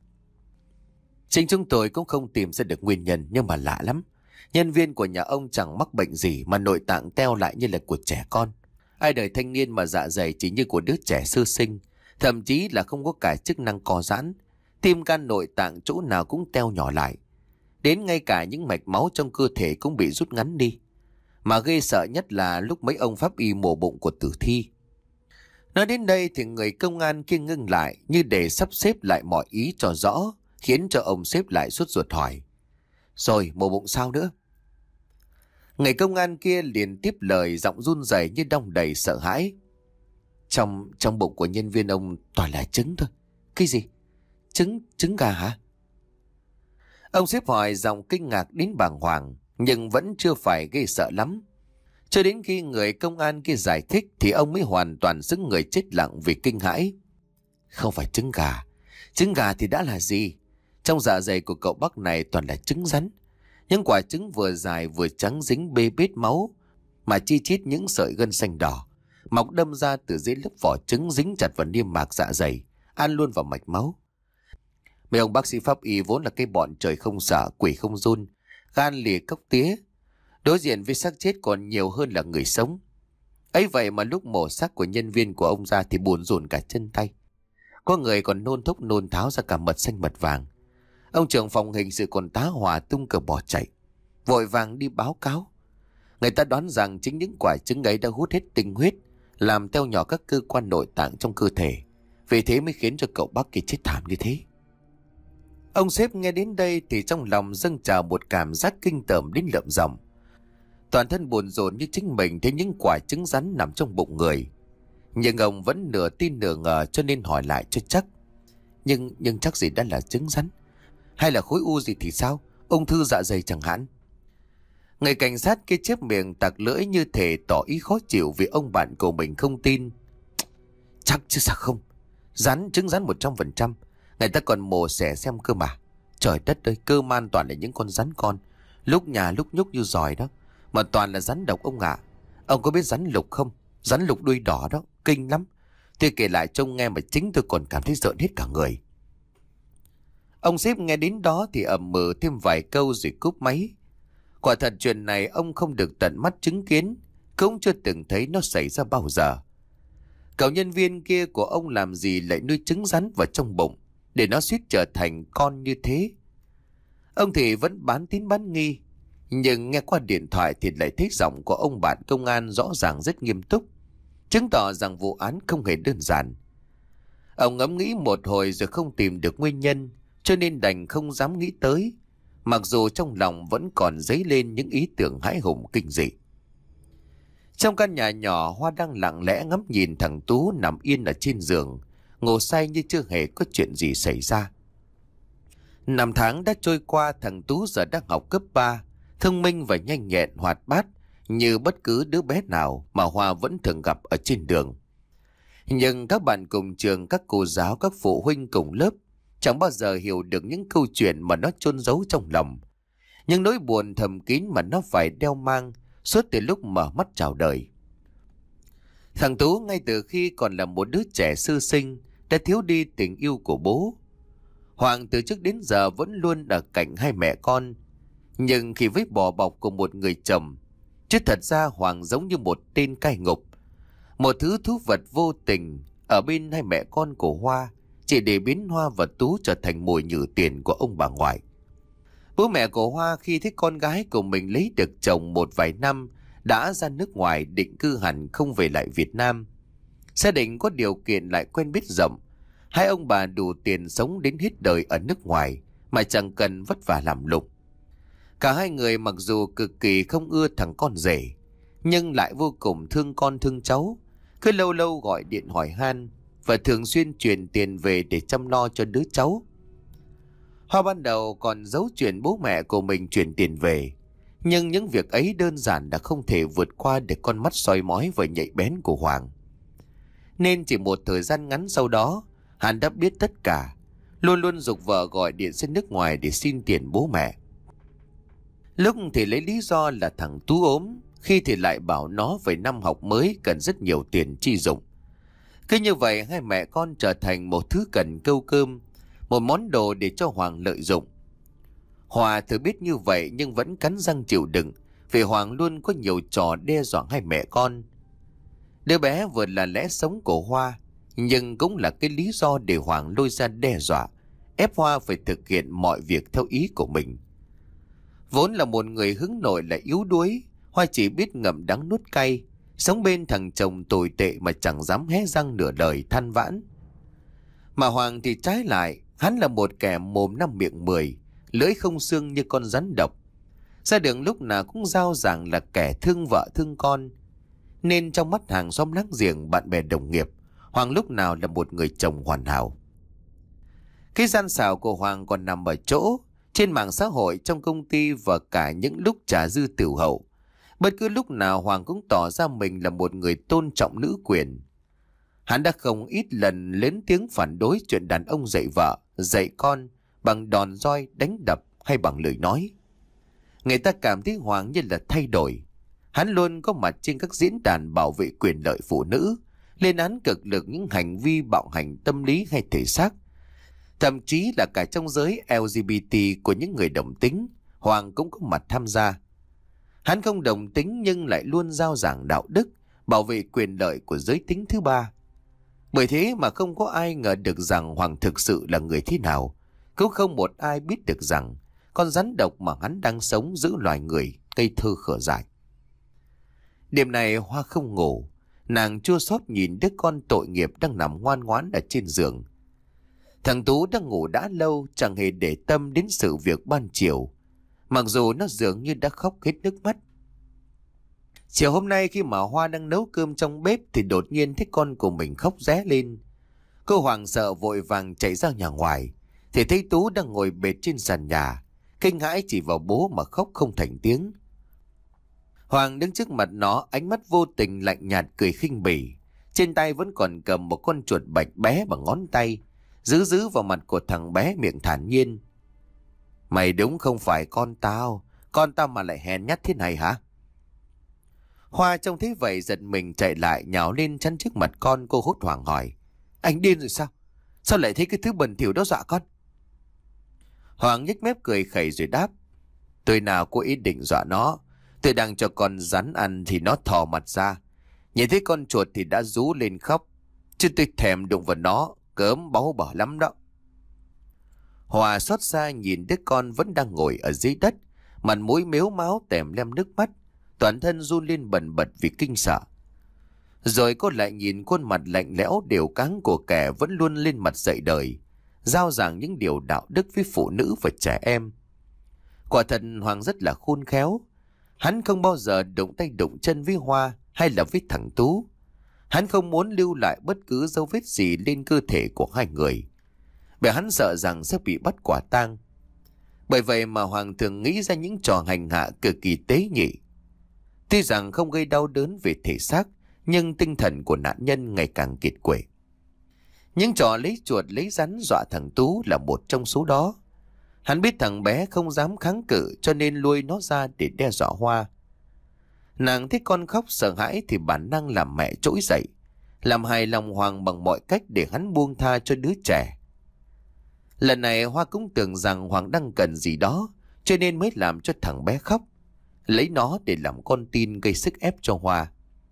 Chính chúng tôi cũng không tìm ra được nguyên nhân, nhưng mà lạ lắm. Nhân viên của nhà ông chẳng mắc bệnh gì mà nội tạng teo lại như là của trẻ con. Ai đời thanh niên mà dạ dày chỉ như của đứa trẻ sơ sinh, Thậm chí là không có cả chức năng co giãn. Tim gan nội tạng chỗ nào cũng teo nhỏ lại. Đến ngay cả những mạch máu trong cơ thể cũng bị rút ngắn đi. Mà ghê sợ nhất là lúc mấy ông pháp y mổ bụng của tử thi. Nói đến đây thì người công an kia ngưng lại như để sắp xếp lại mọi ý cho rõ, khiến cho ông sếp lại sốt ruột hỏi. Rồi mổ bụng sao nữa? Người công an kia liền tiếp lời, giọng run rẩy như đong đầy sợ hãi. Trong trong bụng của nhân viên ông toàn là trứng thôi. Cái gì? Trứng, trứng gà hả? Ông sếp hỏi giọng kinh ngạc đến bàng hoàng, nhưng vẫn chưa phải ghê sợ lắm. Cho đến khi người công an kia giải thích thì ông mới hoàn toàn xứng người chết lặng vì kinh hãi. Không phải trứng gà. Trứng gà thì đã là gì? Trong dạ dày của cậu Bắc này toàn là trứng rắn. Những quả trứng vừa dài vừa trắng dính bê bết máu, mà chi chít những sợi gân xanh đỏ, mọc đâm ra từ dưới lớp vỏ trứng dính chặt vào niêm mạc dạ dày, ăn luôn vào mạch máu. Mấy ông bác sĩ pháp y vốn là cái bọn trời không sợ quỷ không run, gan lìa cốc tía, đối diện với xác chết còn nhiều hơn là người sống. Ấy vậy mà lúc mổ xác của nhân viên của ông ra thì buồn rùn cả chân tay. Có người còn nôn thốc nôn tháo ra cả mật xanh mật vàng. Ông trưởng phòng hình sự còn tá hỏa tung cờ bỏ chạy, vội vàng đi báo cáo. Người ta đoán rằng chính những quả trứng ấy đã hút hết tinh huyết, làm teo nhỏ các cơ quan nội tạng trong cơ thể, vì thế mới khiến cho cậu Bắc kia chết thảm như thế. Ông sếp nghe đến đây thì trong lòng dâng trào một cảm giác kinh tởm đến lợm giọng. Toàn thân buồn rộn như chính mình thấy những quả trứng rắn nằm trong bụng người. Nhưng ông vẫn nửa tin nửa ngờ cho nên hỏi lại cho chắc. Nhưng nhưng chắc gì đã là trứng rắn? Hay là khối u gì thì sao? Ung thư dạ dày chẳng hạn? Người cảnh sát kia chép miệng tặc lưỡi như thể tỏ ý khó chịu vì ông bạn của mình không tin. Chắc chứ sao không? Rắn, trứng rắn một trăm phần trăm. Người ta còn mổ xẻ xem cơ mà. Trời đất ơi, cơ man toàn là những con rắn con, lúc nhà lúc nhúc như giỏi đó. Mà toàn là rắn độc ông ạ. Ông có biết rắn lục không? Rắn lục đuôi đỏ đó, kinh lắm. Tôi kể lại trông nghe mà chính tôi còn cảm thấy rợn hết cả người. Ông sếp nghe đến đó thì ậm ừ thêm vài câu rồi cúp máy. Quả thật chuyện này ông không được tận mắt chứng kiến, cũng chưa từng thấy nó xảy ra bao giờ. Cậu nhân viên kia của ông làm gì lại nuôi trứng rắn vào trong bụng để nó suýt trở thành con như thế? Ông thì vẫn bán tín bán nghi, nhưng nghe qua điện thoại thì lại thấy giọng của ông bạn công an rõ ràng rất nghiêm túc, chứng tỏ rằng vụ án không hề đơn giản. Ông ngẫm nghĩ một hồi rồi không tìm được nguyên nhân, cho nên đành không dám nghĩ tới, mặc dù trong lòng vẫn còn dấy lên những ý tưởng hãi hùng kinh dị. Trong căn nhà nhỏ, Hoa đang lặng lẽ ngắm nhìn thằng Tú nằm yên ở trên giường, ngủ say như chưa hề có chuyện gì xảy ra. Năm tháng đã trôi qua, thằng Tú giờ đang học cấp ba, thông minh và nhanh nhẹn hoạt bát như bất cứ đứa bé nào mà Hoa vẫn thường gặp ở trên đường. Nhưng các bạn cùng trường, các cô giáo, các phụ huynh cùng lớp chẳng bao giờ hiểu được những câu chuyện mà nó chôn giấu trong lòng, những nỗi buồn thầm kín mà nó phải đeo mang suốt từ lúc mở mắt chào đời. Thằng Tú ngay từ khi còn là một đứa trẻ sơ sinh đã thiếu đi tình yêu của bố. Hoàng từ trước đến giờ vẫn luôn ở cạnh hai mẹ con, nhưng khi với bò bọc của một người chồng, chứ thật ra Hoàng giống như một tên cai ngục, một thứ thú vật vô tình ở bên hai mẹ con của Hoa, chỉ để biến Hoa và Tú trở thành mồi nhử tiền của ông bà ngoại. Bố mẹ của Hoa khi thấy con gái của mình lấy được chồng một vài năm đã ra nước ngoài định cư hẳn, không về lại Việt Nam. Gia đình có điều kiện lại quen biết rộng, hai ông bà đủ tiền sống đến hết đời ở nước ngoài mà chẳng cần vất vả làm lụng. Cả hai người mặc dù cực kỳ không ưa thằng con rể, nhưng lại vô cùng thương con thương cháu, cứ lâu lâu gọi điện hỏi han và thường xuyên chuyển tiền về để chăm lo cho đứa cháu. Hoa ban đầu còn giấu chuyện bố mẹ của mình chuyển tiền về, nhưng những việc ấy đơn giản đã không thể vượt qua được con mắt soi mói và nhạy bén của Hoàng. Nên chỉ một thời gian ngắn sau đó, hắn đã biết tất cả, luôn luôn giục vợ gọi điện sang nước ngoài để xin tiền bố mẹ. Lúc thì lấy lý do là thằng Tú ốm, khi thì lại bảo nó về năm học mới cần rất nhiều tiền chi dụng. Cứ như vậy hai mẹ con trở thành một thứ cần câu cơm, một món đồ để cho Hoàng lợi dụng. Hòa thử biết như vậy nhưng vẫn cắn răng chịu đựng, vì Hoàng luôn có nhiều trò đe dọa hai mẹ con. Đứa bé vừa là lẽ sống của Hoa, Nhưng cũng là cái lý do để Hoàng lôi ra đe dọa, ép Hoa phải thực hiện mọi việc theo ý của mình. Vốn là một người hướng nội lại yếu đuối, Hoa chỉ biết ngậm đắng nuốt cay, sống bên thằng chồng tồi tệ mà chẳng dám hé răng nửa đời than vãn. Mà Hoàng thì trái lại, hắn là một kẻ mồm năm miệng mười, lưỡi không xương như con rắn độc. Ra đường lúc nào cũng giao giảng là kẻ thương vợ thương con. Nên trong mắt hàng xóm láng giềng, bạn bè đồng nghiệp, Hoàng lúc nào là một người chồng hoàn hảo. Cái gian xảo của Hoàng còn nằm ở chỗ, trên mạng xã hội, trong công ty và cả những lúc trà dư tiểu hậu. Bất cứ lúc nào Hoàng cũng tỏ ra mình là một người tôn trọng nữ quyền. Hắn đã không ít lần lớn tiếng phản đối chuyện đàn ông dạy vợ, dạy con bằng đòn roi, đánh đập hay bằng lời nói. Người ta cảm thấy Hoàng như là thay đổi. Hắn luôn có mặt trên các diễn đàn bảo vệ quyền lợi phụ nữ, lên án cực lực những hành vi bạo hành tâm lý hay thể xác. Thậm chí là cả trong giới lờ giê bê tê của những người đồng tính, Hoàng cũng có mặt tham gia. Hắn không đồng tính nhưng lại luôn rao giảng đạo đức, bảo vệ quyền lợi của giới tính thứ ba. Bởi thế mà không có ai ngờ được rằng Hoàng thực sự là người thế nào. Cũng không một ai biết được rằng con rắn độc mà hắn đang sống giữa loài người ngây thơ khờ dại. Đêm này Hoa không ngủ, nàng chua xót nhìn đứa con tội nghiệp đang nằm ngoan ngoãn ở trên giường. Thằng Tú đang ngủ đã lâu, chẳng hề để tâm đến sự việc ban chiều, mặc dù nó dường như đã khóc hết nước mắt. Chiều hôm nay khi mà Hoa đang nấu cơm trong bếp thì đột nhiên thấy con của mình khóc ré lên. Cô hoảng sợ vội vàng chạy ra nhà ngoài, thì thấy Tú đang ngồi bệt trên sàn nhà, kinh hãi chỉ vào bố mà khóc không thành tiếng. Hoàng đứng trước mặt nó, ánh mắt vô tình lạnh nhạt cười khinh bỉ. Trên tay vẫn còn cầm một con chuột bạch bé bằng ngón tay, giữ giữ vào mặt của thằng bé, miệng thản nhiên. Mày đúng không phải con tao, con tao mà lại hèn nhát thế này hả? Hoa trông thấy vậy giật mình chạy lại nhào lên chắn trước mặt con. Cô hốt hoảng hỏi: Anh điên rồi sao? Sao lại thấy cái thứ bẩn thỉu đó dọa con? Hoàng nhếch mép cười khẩy rồi đáp: Tôi nào có ý định dọa nó. Tôi đang cho con rắn ăn thì nó thò mặt ra, nhìn thấy con chuột thì đã rú lên khóc. Chứ tôi thèm đụng vào nó, cớm báu bở lắm đó. Hòa xót xa nhìn đứa con vẫn đang ngồi ở dưới đất, mặt mũi mếu máo tèm lem nước mắt, toàn thân run lên bần bật vì kinh sợ. Rồi cô lại nhìn khuôn mặt lạnh lẽo đều cáng của kẻ vẫn luôn lên mặt dạy đời, rao giảng những điều đạo đức với phụ nữ và trẻ em. Quả thật Hoàng rất là khôn khéo. Hắn không bao giờ đụng tay đụng chân với Hoa hay là với thằng Tú. Hắn không muốn lưu lại bất cứ dấu vết gì lên cơ thể của hai người, bởi hắn sợ rằng sẽ bị bắt quả tang. Bởi vậy mà Hoàng thường nghĩ ra những trò hành hạ cực kỳ tế nhị. Tuy rằng không gây đau đớn về thể xác, nhưng tinh thần của nạn nhân ngày càng kiệt quệ. Những trò lấy chuột lấy rắn dọa thằng Tú là một trong số đó. Hắn biết thằng bé không dám kháng cự, cho nên lôi nó ra để đe dọa Hoa. Nàng thấy con khóc sợ hãi thì bản năng làm mẹ trỗi dậy, làm hài lòng Hoàng bằng mọi cách để hắn buông tha cho đứa trẻ. Lần này Hoa cũng tưởng rằng Hoàng đang cần gì đó, cho nên mới làm cho thằng bé khóc, lấy nó để làm con tin gây sức ép cho Hoa.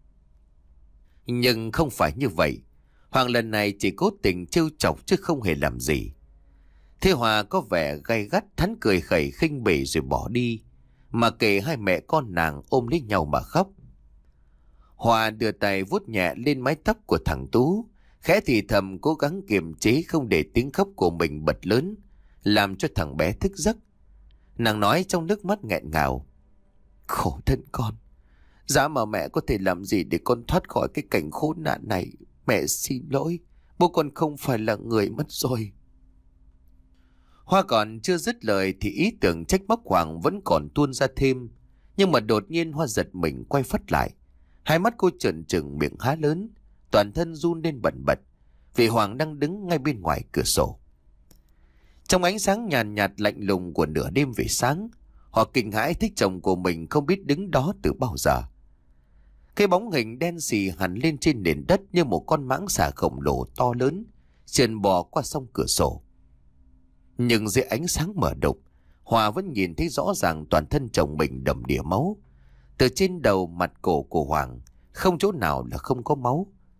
Nhưng không phải như vậy. Hoàng lần này chỉ cố tình trêu chọc chứ không hề làm gì. Thế Hoa có vẻ gay gắt, hắn cười khẩy khinh bỉ rồi bỏ đi, mà kể hai mẹ con nàng ôm lấy nhau mà khóc. Hoa đưa tay vuốt nhẹ lên mái tóc của thằng Tú, khẽ thì thầm cố gắng kiềm chế không để tiếng khóc của mình bật lớn, làm cho thằng bé thức giấc. Nàng nói trong nước mắt nghẹn ngào: Khổ thân con, giá mà mẹ có thể làm gì để con thoát khỏi cái cảnh khốn nạn này. Mẹ xin lỗi, bố con không phải là người mất rồi. Hoa còn chưa dứt lời thì ý tưởng trách móc Hoàng vẫn còn tuôn ra thêm. Nhưng mà đột nhiên Hoa giật mình quay phắt lại. Hai mắt cô trợn trừng, miệng há lớn, toàn thân run lên bần bật, vì Hoàng đang đứng ngay bên ngoài cửa sổ. Trong ánh sáng nhàn nhạt, nhạt lạnh lùng của nửa đêm về sáng, họ kinh hãi thấy chồng của mình không biết đứng đó từ bao giờ. Cái bóng hình đen xì hẳn lên trên nền đất như một con mãng xà khổng lồ to lớn, trườn bò qua song cửa sổ. Nhưng dưới ánh sáng mờ đục, Hòa vẫn nhìn thấy rõ ràng toàn thân chồng mình đầm đìa máu. Từ trên đầu mặt cổ của Hoàng, không chỗ nào là không có máu.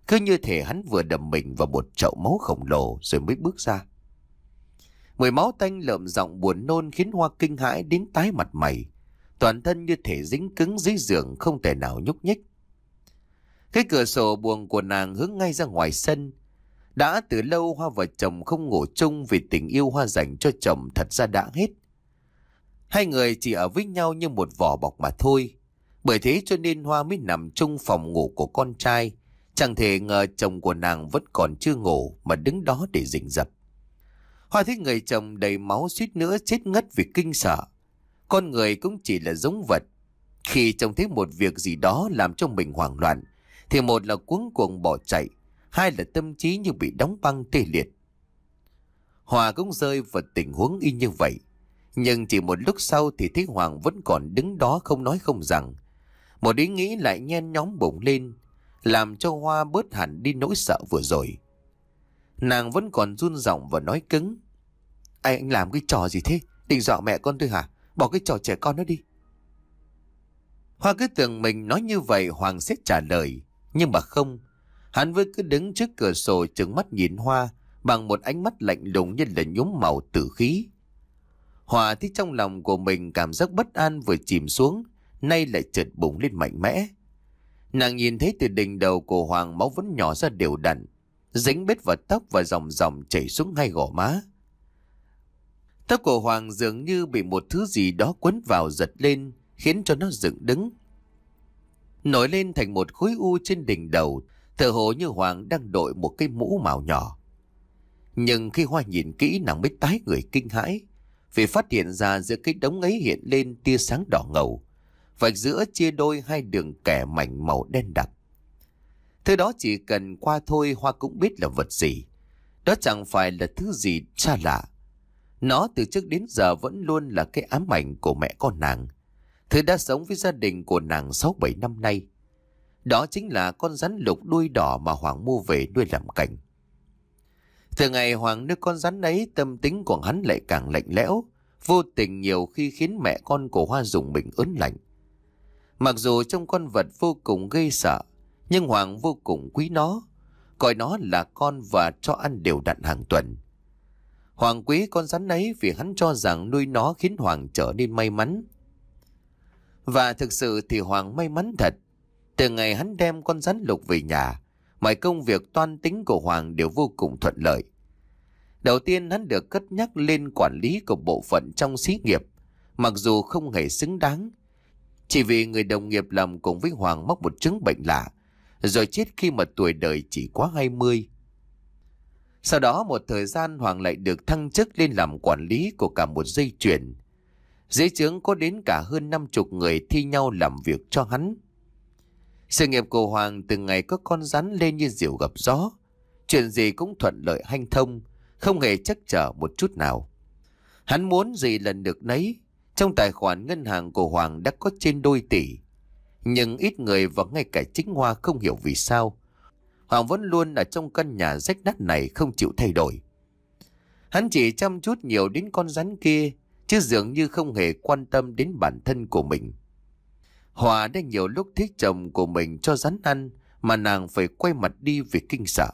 cứ như thể hắn vừa đầm mình vào một chậu máu khổng lồ rồi mới bước ra. Mùi máu tanh lợm giọng buồn nôn khiến Hoa kinh hãi đến tái mặt mày, toàn thân như thể dính cứng dưới giường không thể nào nhúc nhích. Cái cửa sổ buồng của nàng hướng ngay ra ngoài sân. Đã từ lâu Hoa và chồng không ngủ chung vì tình yêu Hoa dành cho chồng thật ra đã hết. Hai người chỉ ở với nhau như một vỏ bọc mà thôi. Bởi thế cho nên Hoa mới nằm chung phòng ngủ của con trai. Chẳng thể ngờ chồng của nàng vẫn còn chưa ngủ mà đứng đó để rình rập. Hoa thấy người chồng đầy máu suýt nữa chết ngất vì kinh sợ. Con người cũng chỉ là giống vật. Khi trông thấy một việc gì đó làm cho mình hoảng loạn, thì một là cuống cuồng bỏ chạy, hai là tâm trí như bị đóng băng tê liệt. Hoa cũng rơi vào tình huống y như vậy. Nhưng chỉ một lúc sau thì thấy Hoàng vẫn còn đứng đó không nói không rằng. Một ý nghĩ lại nhen nhóm bùng lên, làm cho Hoa bớt hẳn đi nỗi sợ vừa rồi. Nàng vẫn còn run giọng và nói cứng: Anh, anh làm cái trò gì thế? Định dọa mẹ con tôi hả? Bỏ cái trò trẻ con đó đi. Hoa cứ tưởng mình nói như vậy Hoàng sẽ trả lời. Nhưng mà không. Hắn vẫn cứ đứng trước cửa sổ trừng mắt nhìn Hoa bằng một ánh mắt lạnh lùng như là nhuốm màu tử khí. Hoa thấy trong lòng của mình cảm giác bất an vừa chìm xuống, nay lại chợt bùng lên mạnh mẽ. Nàng nhìn thấy từ đỉnh đầu của Hoàng máu vẫn nhỏ ra đều đặn, dính bết vào tóc và dòng dòng chảy xuống hai gò má. Tóc của Hoàng dường như bị một thứ gì đó quấn vào giật lên, khiến cho nó dựng đứng, nổi lên thành một khối u trên đỉnh đầu, tựa hồ như Hoàng đang đội một cái mũ màu nhỏ. Nhưng khi Hoa nhìn kỹ, nàng mới tái người kinh hãi, vì phát hiện ra giữa cái đống ấy hiện lên tia sáng đỏ ngầu, vạch giữa chia đôi hai đường kẻ mảnh màu đen đặc. Thứ đó chỉ cần qua thôi Hoa cũng biết là vật gì. Đó chẳng phải là thứ gì xa lạ. Nó từ trước đến giờ vẫn luôn là cái ám ảnh của mẹ con nàng, thứ đã sống với gia đình của nàng sáu bảy năm nay. Đó chính là con rắn lục đuôi đỏ mà Hoàng mua về nuôi làm cảnh. Từ ngày Hoàng nuôi con rắn ấy, tâm tính của hắn lại càng lạnh lẽo, vô tình nhiều khi khiến mẹ con của Hoa dùng mình ớn lạnh. Mặc dù trong con vật vô cùng gây sợ, nhưng Hoàng vô cùng quý nó, coi nó là con và cho ăn đều đặn hàng tuần. Hoàng quý con rắn ấy vì hắn cho rằng nuôi nó khiến Hoàng trở nên may mắn. Và thực sự thì Hoàng may mắn thật. Từ ngày hắn đem con rắn lục về nhà, mọi công việc toan tính của Hoàng đều vô cùng thuận lợi. Đầu tiên hắn được cất nhắc lên quản lý của bộ phận trong xí nghiệp, mặc dù không hề xứng đáng, chỉ vì người đồng nghiệp làm cùng với Hoàng mắc một chứng bệnh lạ, rồi chết khi mà tuổi đời chỉ quá hai mươi. Sau đó một thời gian Hoàng lại được thăng chức lên làm quản lý của cả một dây chuyền. Dưới trướng có đến cả hơn năm chục người thi nhau làm việc cho hắn. Sự nghiệp của Hoàng từng ngày có con rắn lên như diều gặp gió. Chuyện gì cũng thuận lợi hanh thông, không hề trắc trở một chút nào. Hắn muốn gì lần được nấy. Trong tài khoản ngân hàng của Hoàng đã có trên đôi tỷ. Nhưng ít người và ngay cả chính Hoa không hiểu vì sao Hoàng vẫn luôn ở trong căn nhà rách nát này không chịu thay đổi. Hắn chỉ chăm chút nhiều đến con rắn kia, chứ dường như không hề quan tâm đến bản thân của mình. Hòa đã nhiều lúc thích chồng của mình cho rắn ăn mà nàng phải quay mặt đi vì kinh sợ.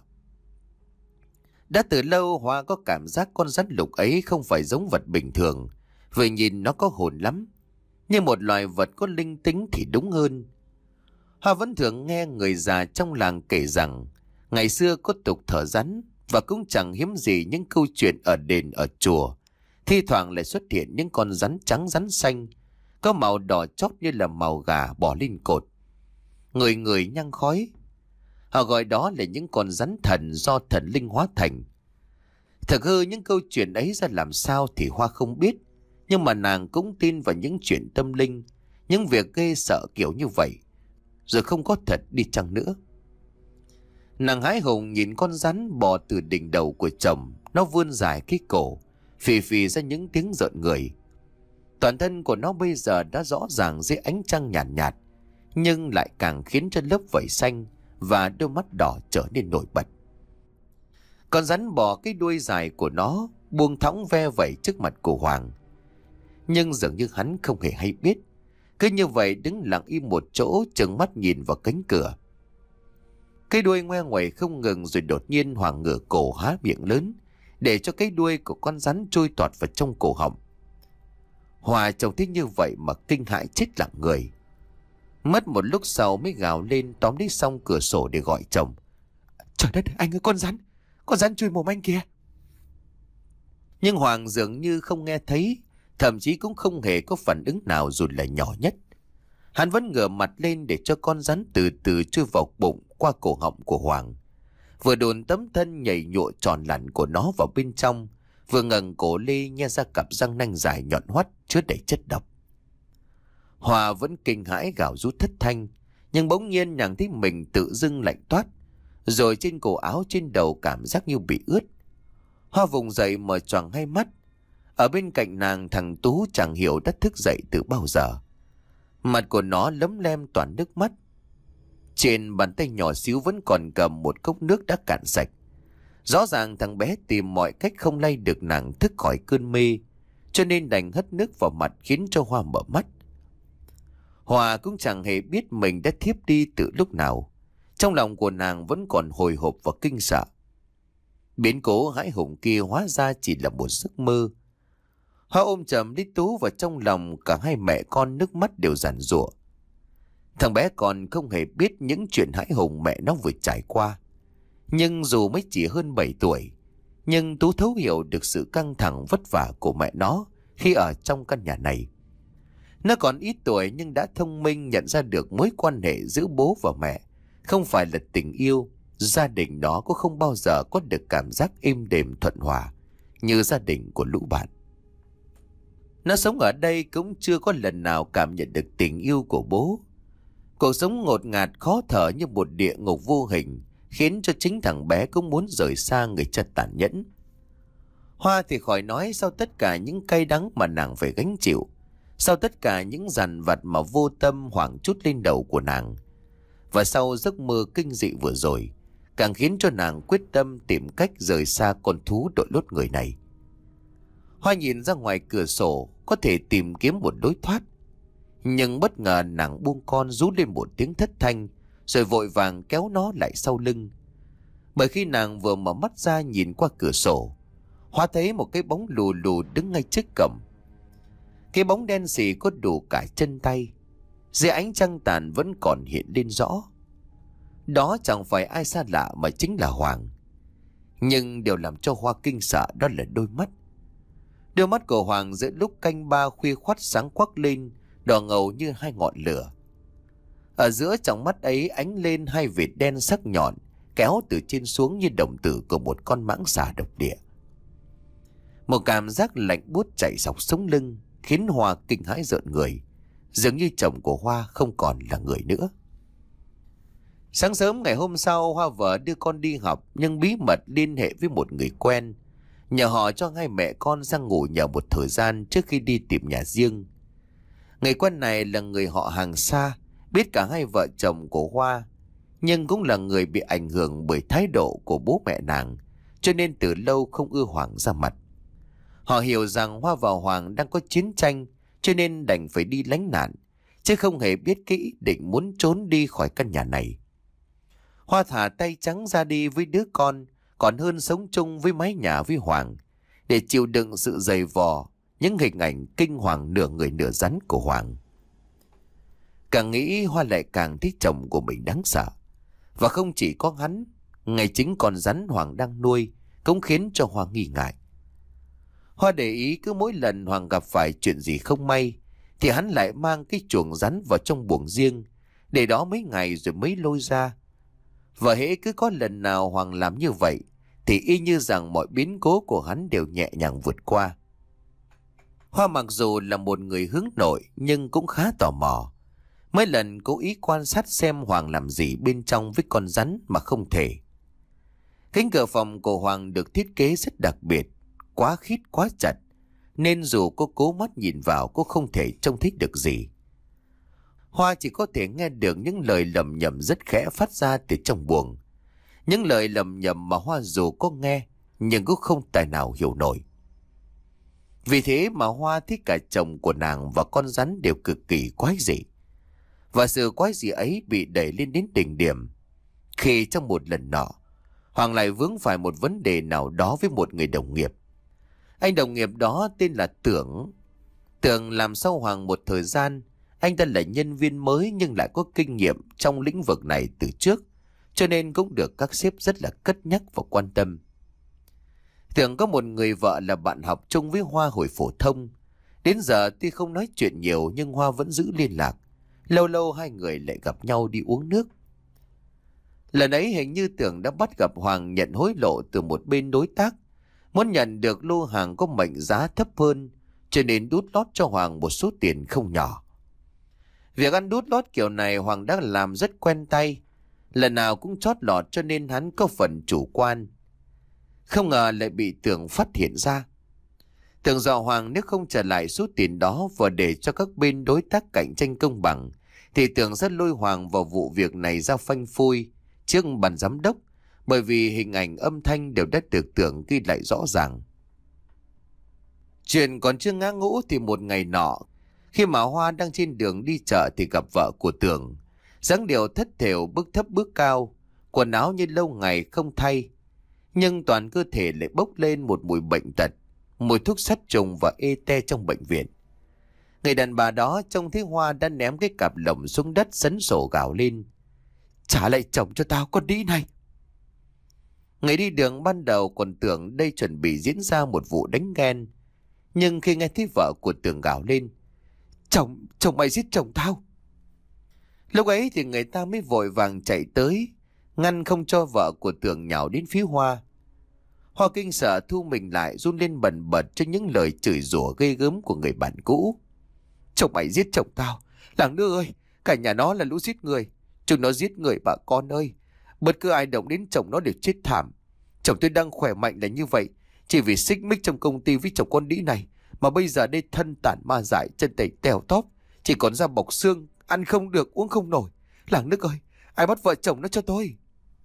Đã từ lâu Hoa có cảm giác con rắn lục ấy không phải giống vật bình thường, vì nhìn nó có hồn lắm, như một loài vật có linh tính thì đúng hơn. Hoa vẫn thường nghe người già trong làng kể rằng ngày xưa có tục thờ rắn, và cũng chẳng hiếm gì những câu chuyện ở đền ở chùa thi thoảng lại xuất hiện những con rắn trắng rắn xanh, có màu đỏ chót như là màu gà bỏ lên cột, người người nhang khói. Họ gọi đó là những con rắn thần do thần linh hóa thành. Thực hư những câu chuyện ấy ra làm sao thì Hoa không biết, nhưng mà nàng cũng tin vào những chuyện tâm linh, những việc ghê sợ kiểu như vậy, rồi không có thật đi chăng nữa. Nàng hái hùng nhìn con rắn bò từ đỉnh đầu của chồng, nó vươn dài cái cổ, phì phì ra những tiếng rợn người. Toàn thân của nó bây giờ đã rõ ràng dưới ánh trăng nhàn nhạt, nhạt, nhưng lại càng khiến cho lớp vảy xanh và đôi mắt đỏ trở nên nổi bật. Con rắn bò cái đuôi dài của nó buông thõng ve vẩy trước mặt của Hoàng, nhưng dường như hắn không hề hay biết, cứ như vậy đứng lặng im một chỗ, trừng mắt nhìn vào cánh cửa. Cái đuôi ngoe nguẩy không ngừng rồi đột nhiên Hoàng ngửa cổ há miệng lớn, để cho cái đuôi của con rắn trôi toạt vào trong cổ họng. Hòa trông thấy như vậy mà kinh hãi chết lặng người. Mất một lúc sau mới gào lên tóm lấy song cửa sổ để gọi chồng. Trời đất, anh ơi, con rắn, con rắn chui mồm anh kìa. Nhưng Hoàng dường như không nghe thấy, thậm chí cũng không hề có phản ứng nào dù là nhỏ nhất. Hắn vẫn ngửa mặt lên để cho con rắn từ từ chui vào bụng qua cổ họng của Hoàng. Vừa đồn tấm thân nhảy nhụa tròn lặn của nó vào bên trong, vừa ngẩng cổ lên nhe ra cặp răng nanh dài nhọn hoắt chứa đầy chất độc. Hòa vẫn kinh hãi gào rú thất thanh, nhưng bỗng nhiên nàng thấy mình tự dưng lạnh toát, rồi trên cổ áo trên đầu cảm giác như bị ướt. Hoa vùng dậy mở choàng hai mắt. Ở bên cạnh nàng, thằng Tú chẳng hiểu đã thức dậy từ bao giờ. Mặt của nó lấm lem toàn nước mắt. Trên bàn tay nhỏ xíu vẫn còn cầm một cốc nước đã cạn sạch. Rõ ràng thằng bé tìm mọi cách không lay được nàng thức khỏi cơn mê, cho nên đành hất nước vào mặt khiến cho Hoa mở mắt. Hòa cũng chẳng hề biết mình đã thiếp đi từ lúc nào. Trong lòng của nàng vẫn còn hồi hộp và kinh sợ. Biến cố hãi hùng kia hóa ra chỉ là một giấc mơ. Hoa ôm chầm lấy Tú vào trong lòng, cả hai mẹ con nước mắt đều giàn giụa. Thằng bé còn không hề biết những chuyện hãi hùng mẹ nó vừa trải qua. Nhưng dù mới chỉ hơn bảy tuổi, nhưng Tú thấu hiểu được sự căng thẳng vất vả của mẹ nó khi ở trong căn nhà này. Nó còn ít tuổi nhưng đã thông minh, nhận ra được mối quan hệ giữa bố và mẹ không phải là tình yêu. Gia đình nó cũng không bao giờ có được cảm giác êm đềm thuận hòa như gia đình của lũ bạn. Nó sống ở đây cũng chưa có lần nào cảm nhận được tình yêu của bố. Cuộc sống ngột ngạt khó thở như một địa ngục vô hình, khiến cho chính thằng bé cũng muốn rời xa người cha tàn nhẫn. Hoa thì khỏi nói, sau tất cả những cay đắng mà nàng phải gánh chịu, sau tất cả những dằn vặt mà vô tâm Hoàng trút lên đầu của nàng, và sau giấc mơ kinh dị vừa rồi, càng khiến cho nàng quyết tâm tìm cách rời xa con thú đội lốt người này. Hoa nhìn ra ngoài cửa sổ, có thể tìm kiếm một lối thoát. Nhưng bất ngờ nàng buông con rú lên một tiếng thất thanh, rồi vội vàng kéo nó lại sau lưng. Bởi khi nàng vừa mở mắt ra nhìn qua cửa sổ, Hoa thấy một cái bóng lù lù đứng ngay trước cổng. Cái bóng đen xì có đủ cả chân tay, dưới ánh trăng tàn vẫn còn hiện lên rõ. Đó chẳng phải ai xa lạ mà chính là Hoàng. Nhưng điều làm cho Hoa kinh sợ đó là đôi mắt. Đôi mắt của Hoàng giữa lúc canh ba khuya khoắt sáng quắc lên, đỏ ngầu như hai ngọn lửa. Ở giữa trong mắt ấy ánh lên hai vệt đen sắc nhọn, kéo từ trên xuống như đồng tử của một con mãng xà độc địa. Một cảm giác lạnh buốt chạy dọc sống lưng, khiến Hoa kinh hãi rợn người. Dường như chồng của Hoa không còn là người nữa. Sáng sớm ngày hôm sau, Hoa vợ đưa con đi học, nhưng bí mật liên hệ với một người quen, nhờ họ cho hai mẹ con sang ngủ nhờ một thời gian trước khi đi tìm nhà riêng. Người quen này là người họ hàng xa, biết cả hai vợ chồng của Hoa, nhưng cũng là người bị ảnh hưởng bởi thái độ của bố mẹ nàng, cho nên từ lâu không ưa Hoàng ra mặt. Họ hiểu rằng Hoa và Hoàng đang có chiến tranh, cho nên đành phải đi lánh nạn, chứ không hề biết cái ý định muốn trốn đi khỏi căn nhà này. Hoa thả tay trắng ra đi với đứa con, còn hơn sống chung với mái nhà với Hoàng, để chịu đựng sự dày vò, những hình ảnh kinh hoàng nửa người nửa rắn của Hoàng. Càng nghĩ Hoa lại càng thấy chồng của mình đáng sợ. Và không chỉ có hắn, ngay chính con rắn Hoàng đang nuôi cũng khiến cho Hoa nghi ngại. Hoa để ý cứ mỗi lần Hoàng gặp phải chuyện gì không may, thì hắn lại mang cái chuồng rắn vào trong buồng riêng, để đó mấy ngày rồi mới lôi ra. Và hễ cứ có lần nào Hoàng làm như vậy, thì y như rằng mọi biến cố của hắn đều nhẹ nhàng vượt qua. Hoa mặc dù là một người hướng nội nhưng cũng khá tò mò. Mấy lần cố ý quan sát xem Hoàng làm gì bên trong với con rắn mà không thể. Cánh cửa phòng của Hoàng được thiết kế rất đặc biệt, quá khít quá chặt, nên dù cô cố mắt nhìn vào cũng không thể trông thấy được gì. Hoa chỉ có thể nghe được những lời lầm nhầm rất khẽ phát ra từ trong buồng. Những lời lầm nhầm mà Hoa dù có nghe nhưng cũng không tài nào hiểu nổi. Vì thế mà Hoa thấy cả chồng của nàng và con rắn đều cực kỳ quái dị. Và sự quái dị ấy bị đẩy lên đến đỉnh điểm Khi trong một lần nọ, Hoàng lại vướng phải một vấn đề nào đó với một người đồng nghiệp. Anh đồng nghiệp đó tên là Tưởng. Tưởng làm sau Hoàng một thời gian. Anh ta là nhân viên mới nhưng lại có kinh nghiệm trong lĩnh vực này từ trước, cho nên cũng được các sếp rất là cất nhắc và quan tâm. Tưởng có một người vợ là bạn học chung với Hoa hồi phổ thông. Đến giờ tuy không nói chuyện nhiều nhưng Hoa vẫn giữ liên lạc. Lâu lâu hai người lại gặp nhau đi uống nước. Lần ấy hình như Tưởng đã bắt gặp Hoàng nhận hối lộ từ một bên đối tác, muốn nhận được lô hàng có mệnh giá thấp hơn, cho nên đút lót cho Hoàng một số tiền không nhỏ. Việc ăn đút lót kiểu này Hoàng đã làm rất quen tay, lần nào cũng chót lọt cho nên hắn có phần chủ quan. Không ngờ lại bị Tưởng phát hiện ra. Tưởng dọa Hoàng nếu không trả lại số tiền đó và để cho các bên đối tác cạnh tranh công bằng, thì Tưởng sẽ lôi Hoàng vào vụ việc này ra phanh phui trước ban giám đốc, bởi vì hình ảnh âm thanh đều đã được Tưởng ghi lại rõ ràng. Chuyện còn chưa ngã ngũ thì một ngày nọ, khi mà Hoa đang trên đường đi chợ thì gặp vợ của Tưởng. Dáng điệu thất thểu, bước thấp bước cao, quần áo như lâu ngày không thay, nhưng toàn cơ thể lại bốc lên một mùi bệnh tật, mùi thuốc sát trùng và ê te trong bệnh viện. Người đàn bà đó trông thấy Hoa đã ném cái cặp lồng xuống đất, sấn sổ gào lên: "Trả lại chồng cho tao, con đĩ này!" Người đi đường ban đầu còn tưởng đây chuẩn bị diễn ra một vụ đánh ghen, nhưng khi nghe thấy vợ của Tưởng gào lên: Chồng, chồng mày giết chồng tao!" Lúc ấy thì người ta mới vội vàng chạy tới, ngăn không cho vợ của Tưởng nhào đến phía Hoa. Hoa kinh sợ thu mình lại, run lên bần bật cho những lời chửi rủa ghê gớm của người bạn cũ. "Chồng mày giết chồng tao! Làng nước ơi, cả nhà nó là lũ giết người. Chúng nó giết người bà con ơi. Bất cứ ai động đến chồng nó đều chết thảm. Chồng tôi đang khỏe mạnh là như vậy, chỉ vì xích mích trong công ty với chồng con đĩ này, mà bây giờ đây thân tàn ma dại, chân tay tèo tóp, chỉ còn da bọc xương, ăn không được, uống không nổi. Làng nước ơi, ai bắt vợ chồng nó cho tôi!"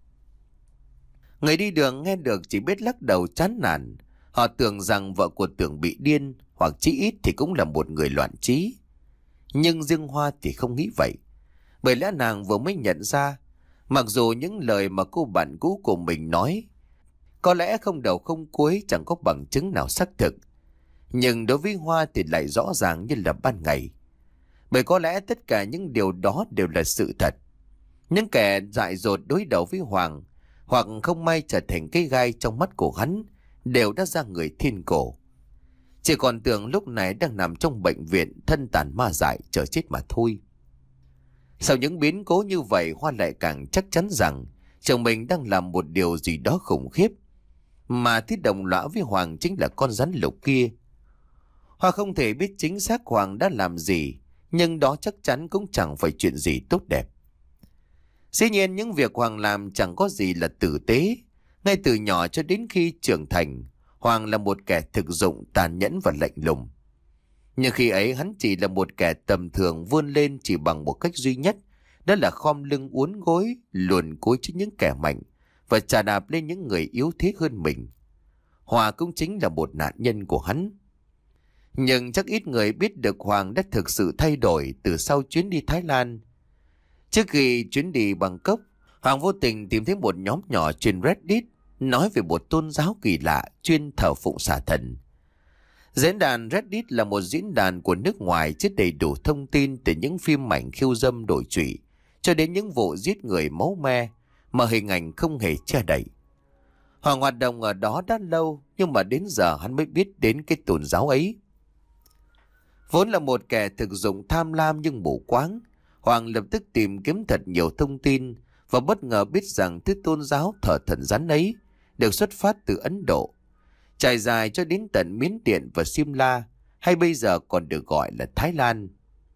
Người đi đường nghe được chỉ biết lắc đầu chán nản. Họ tưởng rằng vợ của Tưởng bị điên, hoặc chí ít thì cũng là một người loạn trí. Nhưng riêng Hoa thì không nghĩ vậy. Bởi lẽ nàng vừa mới nhận ra, mặc dù những lời mà cô bạn cũ của mình nói có lẽ không đầu không cuối, chẳng có bằng chứng nào xác thực, nhưng đối với Hoa thì lại rõ ràng như là ban ngày. Bởi có lẽ tất cả những điều đó đều là sự thật. Những kẻ dại dột đối đầu với Hoàng, hoặc không may trở thành cái gai trong mắt của hắn, đều đã ra người thiên cổ. Chỉ còn Tưởng lúc này đang nằm trong bệnh viện, thân tàn ma dại, chờ chết mà thôi. Sau những biến cố như vậy, Hoa lại càng chắc chắn rằng chồng mình đang làm một điều gì đó khủng khiếp, mà thiết đồng lõa với Hoàng chính là con rắn lục kia. Hoa không thể biết chính xác Hoàng đã làm gì, nhưng đó chắc chắn cũng chẳng phải chuyện gì tốt đẹp. Dĩ nhiên những việc Hoàng làm chẳng có gì là tử tế. Ngay từ nhỏ cho đến khi trưởng thành, Hoàng là một kẻ thực dụng, tàn nhẫn và lạnh lùng. Nhưng khi ấy hắn chỉ là một kẻ tầm thường, vươn lên chỉ bằng một cách duy nhất, đó là khom lưng uốn gối, luồn cúi trước những kẻ mạnh và chà đạp lên những người yếu thế hơn mình. Hòa cũng chính là một nạn nhân của hắn. Nhưng chắc ít người biết được Hoàng đã thực sự thay đổi từ sau chuyến đi Thái Lan. Trước khi chuyến đi Bangkok, Hoàng vô tình tìm thấy một nhóm nhỏ trên Reddit nói về một tôn giáo kỳ lạ chuyên thờ phụng xà thần. Diễn đàn Reddit là một diễn đàn của nước ngoài chứa đầy đủ thông tin từ những phim ảnh khiêu dâm đổi trụy cho đến những vụ giết người máu me mà hình ảnh không hề che đậy. Hoàng hoạt động ở đó đã lâu, nhưng mà đến giờ hắn mới biết đến cái tôn giáo ấy. Vốn là một kẻ thực dụng tham lam nhưng mù quáng, Hoàng lập tức tìm kiếm thật nhiều thông tin và bất ngờ biết rằng thứ tôn giáo thờ thần rắn ấy được xuất phát từ Ấn Độ, trải dài cho đến tận Miến Điện và Simla, hay bây giờ còn được gọi là Thái Lan.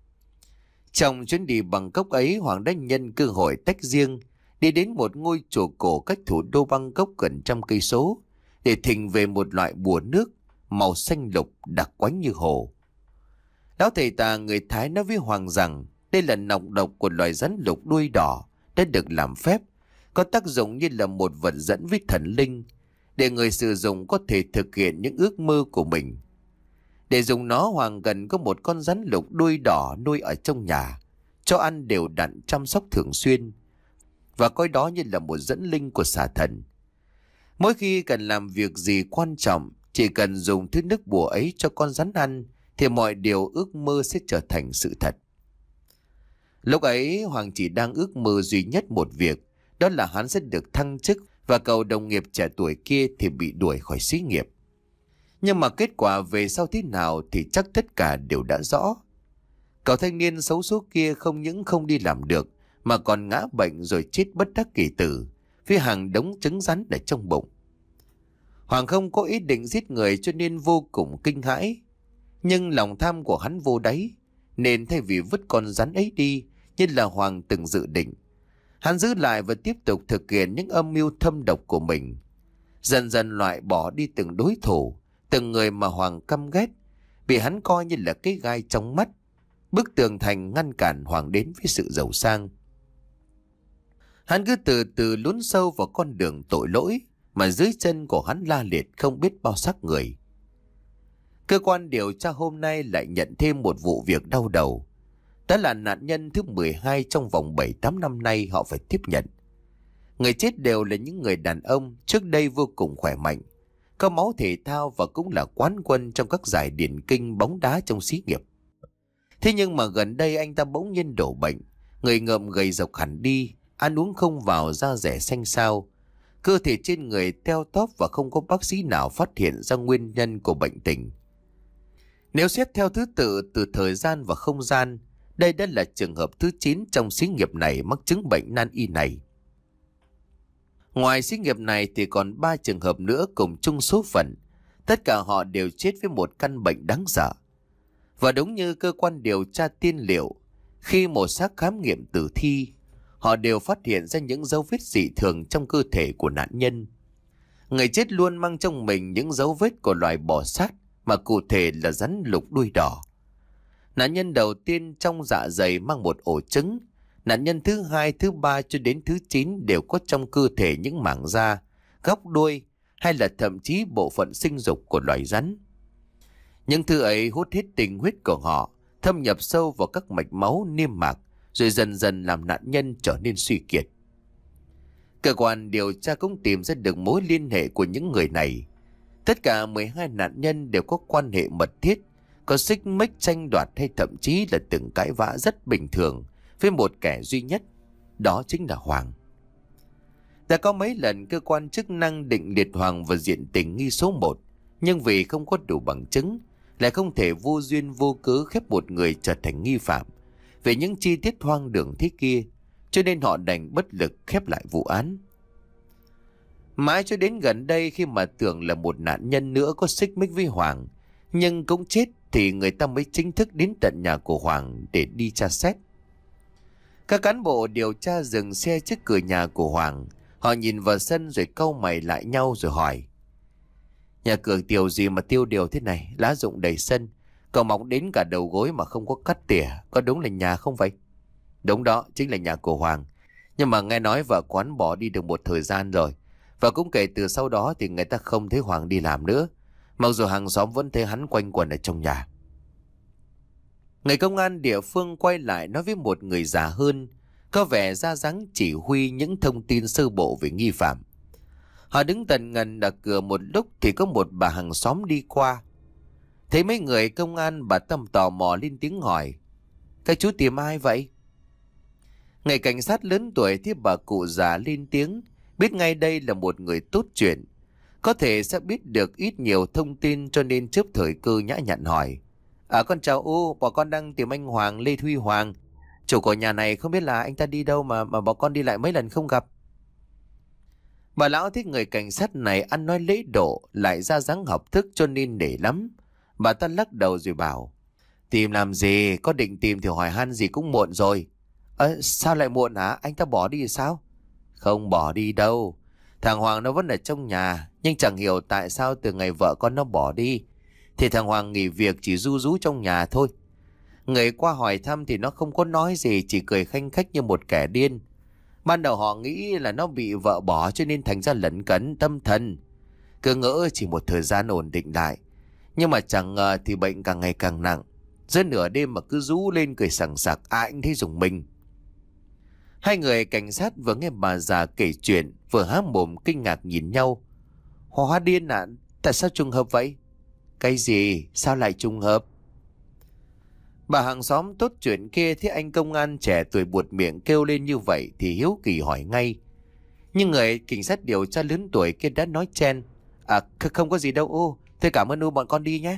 Trong chuyến đi Bangkok ấy, Hoàng đã nhân cơ hội tách riêng, đi đến một ngôi chùa cổ cách thủ đô Bangkok gần trăm cây số để thỉnh về một loại bùa nước màu xanh lục đặc quánh như hồ. Lão thầy tà người Thái nói với Hoàng rằng đây là nọc độc của loài rắn lục đuôi đỏ đã được làm phép, có tác dụng như là một vật dẫn với thần linh, để người sử dụng có thể thực hiện những ước mơ của mình. Để dùng nó, Hoàng cần có một con rắn lục đuôi đỏ nuôi ở trong nhà, cho ăn đều đặn, chăm sóc thường xuyên. và coi đó như là một dẫn linh của xà thần. Mỗi khi cần làm việc gì quan trọng, chỉ cần dùng thứ nước bùa ấy cho con rắn ăn, thì mọi điều ước mơ sẽ trở thành sự thật. Lúc ấy Hoàng chỉ đang ước mơ duy nhất một việc, đó là hắn sẽ được thăng chức và cậu đồng nghiệp trẻ tuổi kia thì bị đuổi khỏi xí nghiệp. Nhưng mà kết quả về sau thế nào thì chắc tất cả đều đã rõ. Cậu thanh niên xấu số kia không những không đi làm được, mà còn ngã bệnh rồi chết bất đắc kỳ tử, với hàng đống trứng rắn ở trong bụng. Hoàng không có ý định giết người cho nên vô cùng kinh hãi. Nhưng lòng tham của hắn vô đáy, nên thay vì vứt con rắn ấy đi như là Hoàng từng dự định, hắn giữ lại và tiếp tục thực hiện những âm mưu thâm độc của mình. Dần dần loại bỏ đi từng đối thủ, từng người mà Hoàng căm ghét, bị hắn coi như là cái gai trong mắt, bức tường thành ngăn cản Hoàng đến với sự giàu sang. Hắn cứ từ từ lún sâu vào con đường tội lỗi, mà dưới chân của hắn la liệt không biết bao xác người. Cơ quan điều tra hôm nay lại nhận thêm một vụ việc đau đầu. Đó là nạn nhân thứ mười hai trong vòng bảy tám năm nay họ phải tiếp nhận. Người chết đều là những người đàn ông trước đây vô cùng khỏe mạnh, có máu thể thao và cũng là quán quân trong các giải điền kinh bóng đá trong xí nghiệp. Thế nhưng mà gần đây anh ta bỗng nhiên đổ bệnh, người ngợm gầy rộc hẳn đi, ăn uống không vào, da rẻ xanh xao, cơ thể trên người teo tóp và không có bác sĩ nào phát hiện ra nguyên nhân của bệnh tình. Nếu xét theo thứ tự từ thời gian và không gian, đây đã là trường hợp thứ chín trong xí nghiệp này mắc chứng bệnh nan y này. Ngoài xí nghiệp này thì còn ba trường hợp nữa cùng chung số phận. Tất cả họ đều chết với một căn bệnh đáng sợ. Và đúng như cơ quan điều tra tiên liệu, khi một xác khám nghiệm tử thi, họ đều phát hiện ra những dấu vết dị thường trong cơ thể của nạn nhân. Người chết luôn mang trong mình những dấu vết của loài bò sát, mà cụ thể là rắn lục đuôi đỏ. Nạn nhân đầu tiên trong dạ dày mang một ổ trứng. Nạn nhân thứ hai, thứ ba cho đến thứ chín đều có trong cơ thể những mảng da, góc đuôi hay là thậm chí bộ phận sinh dục của loài rắn. Những thứ ấy hút hết tình huyết của họ, thâm nhập sâu vào các mạch máu niêm mạc, rồi dần dần làm nạn nhân trở nên suy kiệt. Cơ quan điều tra cũng tìm ra được mối liên hệ của những người này. Tất cả mười hai nạn nhân đều có quan hệ mật thiết, có xích mích tranh đoạt hay thậm chí là từng cãi vã rất bình thường với một kẻ duy nhất, đó chính là Hoàng. Đã có mấy lần cơ quan chức năng định liệt Hoàng vào diện tình nghi số một, nhưng vì không có đủ bằng chứng, lại không thể vô duyên vô cớ khép một người trở thành nghi phạm về những chi tiết hoang đường thế kia, cho nên họ đành bất lực khép lại vụ án. Mãi cho đến gần đây, khi mà tưởng là một nạn nhân nữa có xích mích với Hoàng nhưng cũng chết, thì người ta mới chính thức đến tận nhà của Hoàng để đi tra xét. Các cán bộ điều tra dừng xe trước cửa nhà của Hoàng. Họ nhìn vào sân rồi cau mày lại nhau rồi hỏi: nhà cửa tiêu gì mà tiêu điều thế này, lá rụng đầy sân, cậu mọc đến cả đầu gối mà không có cắt tỉa, có đúng là nhà không vậy? Đúng đó, chính là nhà của Hoàng. Nhưng mà nghe nói vợ quán bỏ đi được một thời gian rồi, và cũng kể từ sau đó thì người ta không thấy Hoàng đi làm nữa, mặc dù hàng xóm vẫn thấy hắn quanh quẩn ở trong nhà. Người công an địa phương quay lại nói với một người già hơn, có vẻ ra dáng chỉ huy những thông tin sơ bộ về nghi phạm. Họ đứng tần ngần ở cửa một lúc thì có một bà hàng xóm đi qua. Thấy mấy người công an, bà Tâm tò mò lên tiếng hỏi: các chú tìm ai vậy? Người cảnh sát lớn tuổi thì bà cụ già lên tiếng, biết ngay đây là một người tốt chuyện, có thể sẽ biết được ít nhiều thông tin, cho nên chớp thời cơ nhã nhặn hỏi: À con chào ô, bọn con đang tìm anh Hoàng, Lê Huy Hoàng, chủ của nhà này, không biết là anh ta đi đâu mà mà bọn con đi lại mấy lần không gặp. Bà lão thích người cảnh sát này ăn nói lễ độ, lại ra dáng học thức cho nên nể lắm. Bà ta lắc đầu rồi bảo: tìm làm gì, có định tìm thì hỏi han gì cũng muộn rồi. Ơ sao lại muộn hả, anh ta bỏ đi thì sao? Không bỏ đi đâu, thằng Hoàng nó vẫn ở trong nhà, nhưng chẳng hiểu tại sao từ ngày vợ con nó bỏ đi thì thằng Hoàng nghỉ việc chỉ ru rú trong nhà thôi. Người qua hỏi thăm thì nó không có nói gì, chỉ cười khanh khách như một kẻ điên. Ban đầu họ nghĩ là nó bị vợ bỏ cho nên thành ra lẩn cấn tâm thần, cứ ngỡ chỉ một thời gian ổn định lại, nhưng mà chẳng ngờ thì bệnh càng ngày càng nặng. Giữa nửa đêm mà cứ rú lên cười sằng sặc, ai cũng thấy rùng mình. Hai người cảnh sát vừa nghe bà già kể chuyện, vừa há mồm kinh ngạc nhìn nhau. Hóa điên à? Tại sao trùng hợp vậy? Cái gì? Sao lại trùng hợp? Bà hàng xóm tốt chuyện kia thấy anh công an trẻ tuổi buột miệng kêu lên như vậy thì hiếu kỳ hỏi ngay. Nhưng người cảnh sát điều tra lớn tuổi kia đã nói chen. À không có gì đâu ô. Thôi cảm ơn ô, bọn con đi nhé.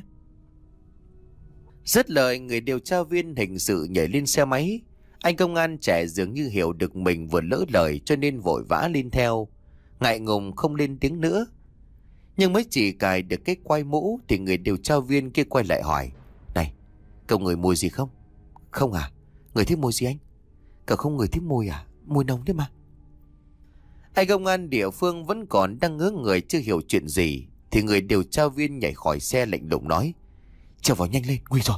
Dứt lời, người điều tra viên hình sự nhảy lên xe máy. Anh công an trẻ dường như hiểu được mình vừa lỡ lời cho nên vội vã lên theo. Ngại ngùng không lên tiếng nữa. Nhưng mới chỉ cài được cái quai mũ thì người điều tra viên kia quay lại hỏi. Này, cậu ngửi mùi gì không? Không à? Ngửi thấy mùi gì anh? Cậu không ngửi thấy mùi à? Mùi nồng đấy mà. Anh công an địa phương vẫn còn đang ngớ người chưa hiểu chuyện gì thì người điều tra viên nhảy khỏi xe lạnh lùng nói. Trở vào nhanh lên, nguy rồi.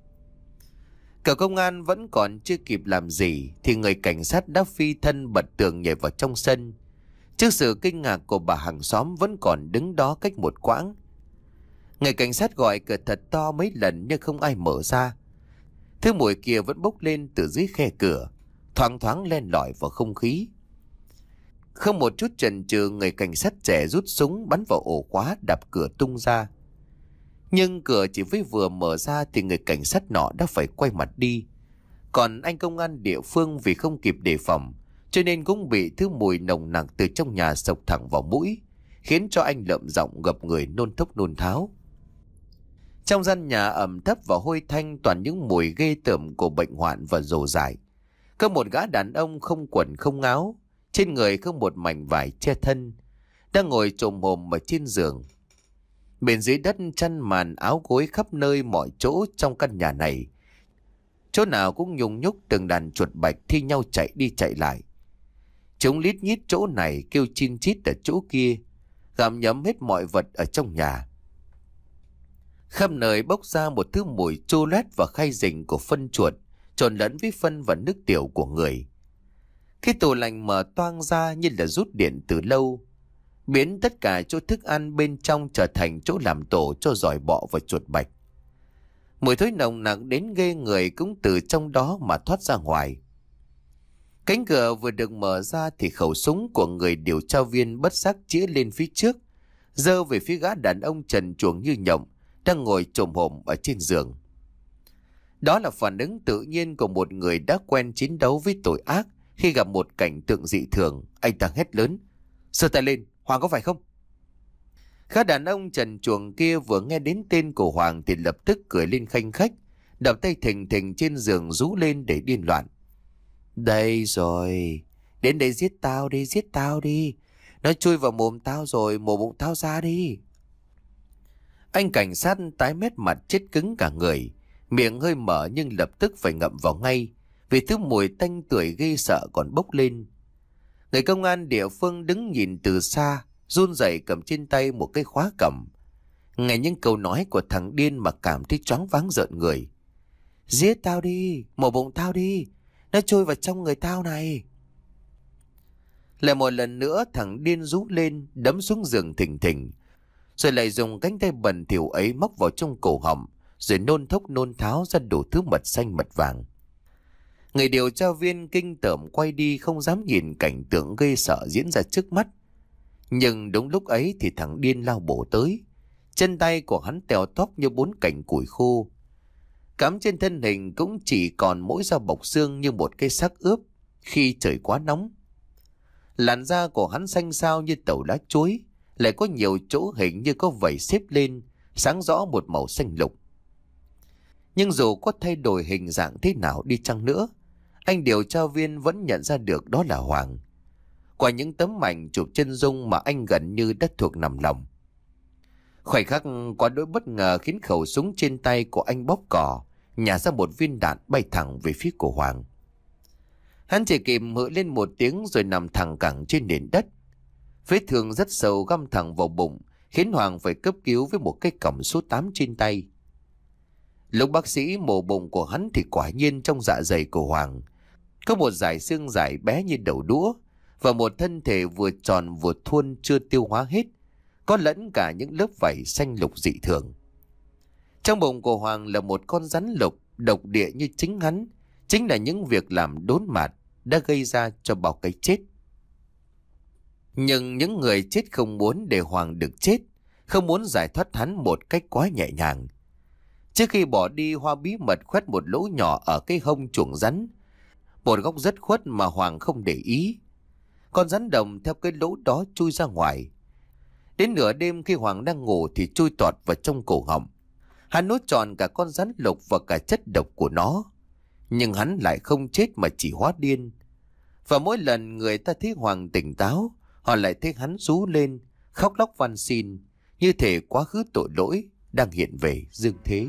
Cậu công an vẫn còn chưa kịp làm gì thì người cảnh sát đã phi thân bật tường nhảy vào trong sân. Trước sự kinh ngạc của bà hàng xóm vẫn còn đứng đó cách một quãng. Người cảnh sát gọi cửa thật to mấy lần nhưng không ai mở ra. Thứ mùi kia vẫn bốc lên từ dưới khe cửa, thoáng thoáng len lỏi vào không khí. Không một chút chần chừ, người cảnh sát trẻ rút súng bắn vào ổ khóa đập cửa tung ra. Nhưng cửa chỉ mới vừa mở ra thì người cảnh sát nọ đã phải quay mặt đi. Còn anh công an địa phương vì không kịp đề phòng cho nên cũng bị thứ mùi nồng nặc từ trong nhà xộc thẳng vào mũi, khiến cho anh lợm giọng gập người nôn thốc nôn tháo. Trong gian nhà ẩm thấp và hôi thanh toàn những mùi ghê tởm của bệnh hoạn và rồ dại. Có một gã đàn ông không quần không áo, trên người không một mảnh vải che thân, đang ngồi chồm hổm ở trên giường. Bên dưới đất chăn màn áo gối khắp nơi mọi chỗ trong căn nhà này. Chỗ nào cũng nhung nhúc từng đàn chuột bạch thi nhau chạy đi chạy lại. Chúng lít nhít chỗ này kêu chin chít ở chỗ kia, gặm nhấm hết mọi vật ở trong nhà. Khắp nơi bốc ra một thứ mùi chô loét và khai rình của phân chuột, trộn lẫn với phân và nước tiểu của người. Cái tủ lạnh mở toang ra như là rút điện từ lâu, biến tất cả chỗ thức ăn bên trong trở thành chỗ làm tổ cho giỏi bọ và chuột bạch. Mùi thối nồng nặc đến ghê người cũng từ trong đó mà thoát ra ngoài. Cánh cửa vừa được mở ra thì khẩu súng của người điều tra viên bất giác chĩa lên phía trước, giơ về phía gã đàn ông trần truồng như nhộng đang ngồi chồm hổm ở trên giường. Đó là phản ứng tự nhiên của một người đã quen chiến đấu với tội ác khi gặp một cảnh tượng dị thường. Anh ta hét lớn. Giơ tay lên, Hoàng có phải không? Gã đàn ông trần truồng kia vừa nghe đến tên của Hoàng thì lập tức cười lên khanh khách, đập tay thình thình trên giường rú lên để điên loạn. Đây rồi, đến đây giết tao đi, giết tao đi. Nó chui vào mồm tao rồi, mổ bụng tao ra đi. Anh cảnh sát tái mét mặt chết cứng cả người, miệng hơi mở nhưng lập tức phải ngậm vào ngay, vì thứ mùi tanh tưởi ghê sợ còn bốc lên. Người công an địa phương đứng nhìn từ xa, run rẩy cầm trên tay một cái khóa cầm. Nghe những câu nói của thằng điên mà cảm thấy choáng váng rợn người. Giết tao đi, mổ bụng tao đi, nó trôi vào trong người tao này. Lại một lần nữa thằng điên rú lên, đấm xuống giường thình thình, rồi lại dùng cánh tay bẩn thỉu ấy móc vào trong cổ họng, rồi nôn thốc nôn tháo ra đủ thứ mật xanh mật vàng. Người điều tra viên kinh tởm quay đi không dám nhìn cảnh tượng ghê sợ diễn ra trước mắt. Nhưng đúng lúc ấy thì thằng điên lao bổ tới. Chân tay của hắn tèo tóp như bốn cành củi khô. Cắm trên thân hình cũng chỉ còn mỗi da bọc xương như một cây xác ướp khi trời quá nóng. Làn da của hắn xanh xao như tàu lá chuối, lại có nhiều chỗ hình như có vảy xếp lên, sáng rõ một màu xanh lục. Nhưng dù có thay đổi hình dạng thế nào đi chăng nữa, anh điều tra viên vẫn nhận ra được đó là Hoàng. Qua những tấm ảnh chụp chân dung mà anh gần như đã thuộc nằm lòng. Khoảnh khắc quá đỗi bất ngờ khiến khẩu súng trên tay của anh bóp cò, nhả ra một viên đạn bay thẳng về phía của Hoàng. Hắn chỉ kịp hự lên một tiếng rồi nằm thẳng cẳng trên nền đất. Vết thương rất sâu găm thẳng vào bụng, khiến Hoàng phải cấp cứu với một cái còng số tám trên tay. Lúc bác sĩ mổ bụng của hắn thì quả nhiên trong dạ dày của Hoàng có một dải xương dải bé như đầu đũa và một thân thể vừa tròn vừa thuôn chưa tiêu hóa hết, có lẫn cả những lớp vảy xanh lục dị thường. Trong bụng của Hoàng là một con rắn lục độc địa như chính hắn, chính là những việc làm đốn mạt đã gây ra cho bao cái chết. Nhưng những người chết không muốn để Hoàng được chết, không muốn giải thoát hắn một cách quá nhẹ nhàng. Trước khi bỏ đi, Hoa bí mật khoét một lỗ nhỏ ở cái hông chuồng rắn, một góc rất khuất mà Hoàng không để ý. Con rắn đồng theo cái lỗ đó chui ra ngoài. Đến nửa đêm khi Hoàng đang ngủ thì chui tọt vào trong cổ họng. Hắn nuốt trọn cả con rắn lục và cả chất độc của nó. Nhưng hắn lại không chết mà chỉ hóa điên. Và mỗi lần người ta thấy Hoàng tỉnh táo, họ lại thấy hắn rú lên, khóc lóc van xin, như thể quá khứ tội lỗi đang hiện về dương thế.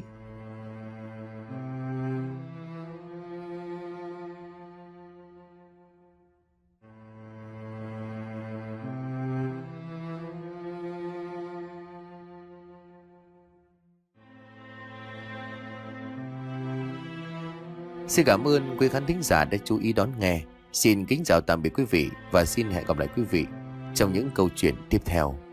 Xin cảm ơn quý khán thính giả đã chú ý đón nghe. Xin kính chào tạm biệt quý vị và xin hẹn gặp lại quý vị trong những câu chuyện tiếp theo.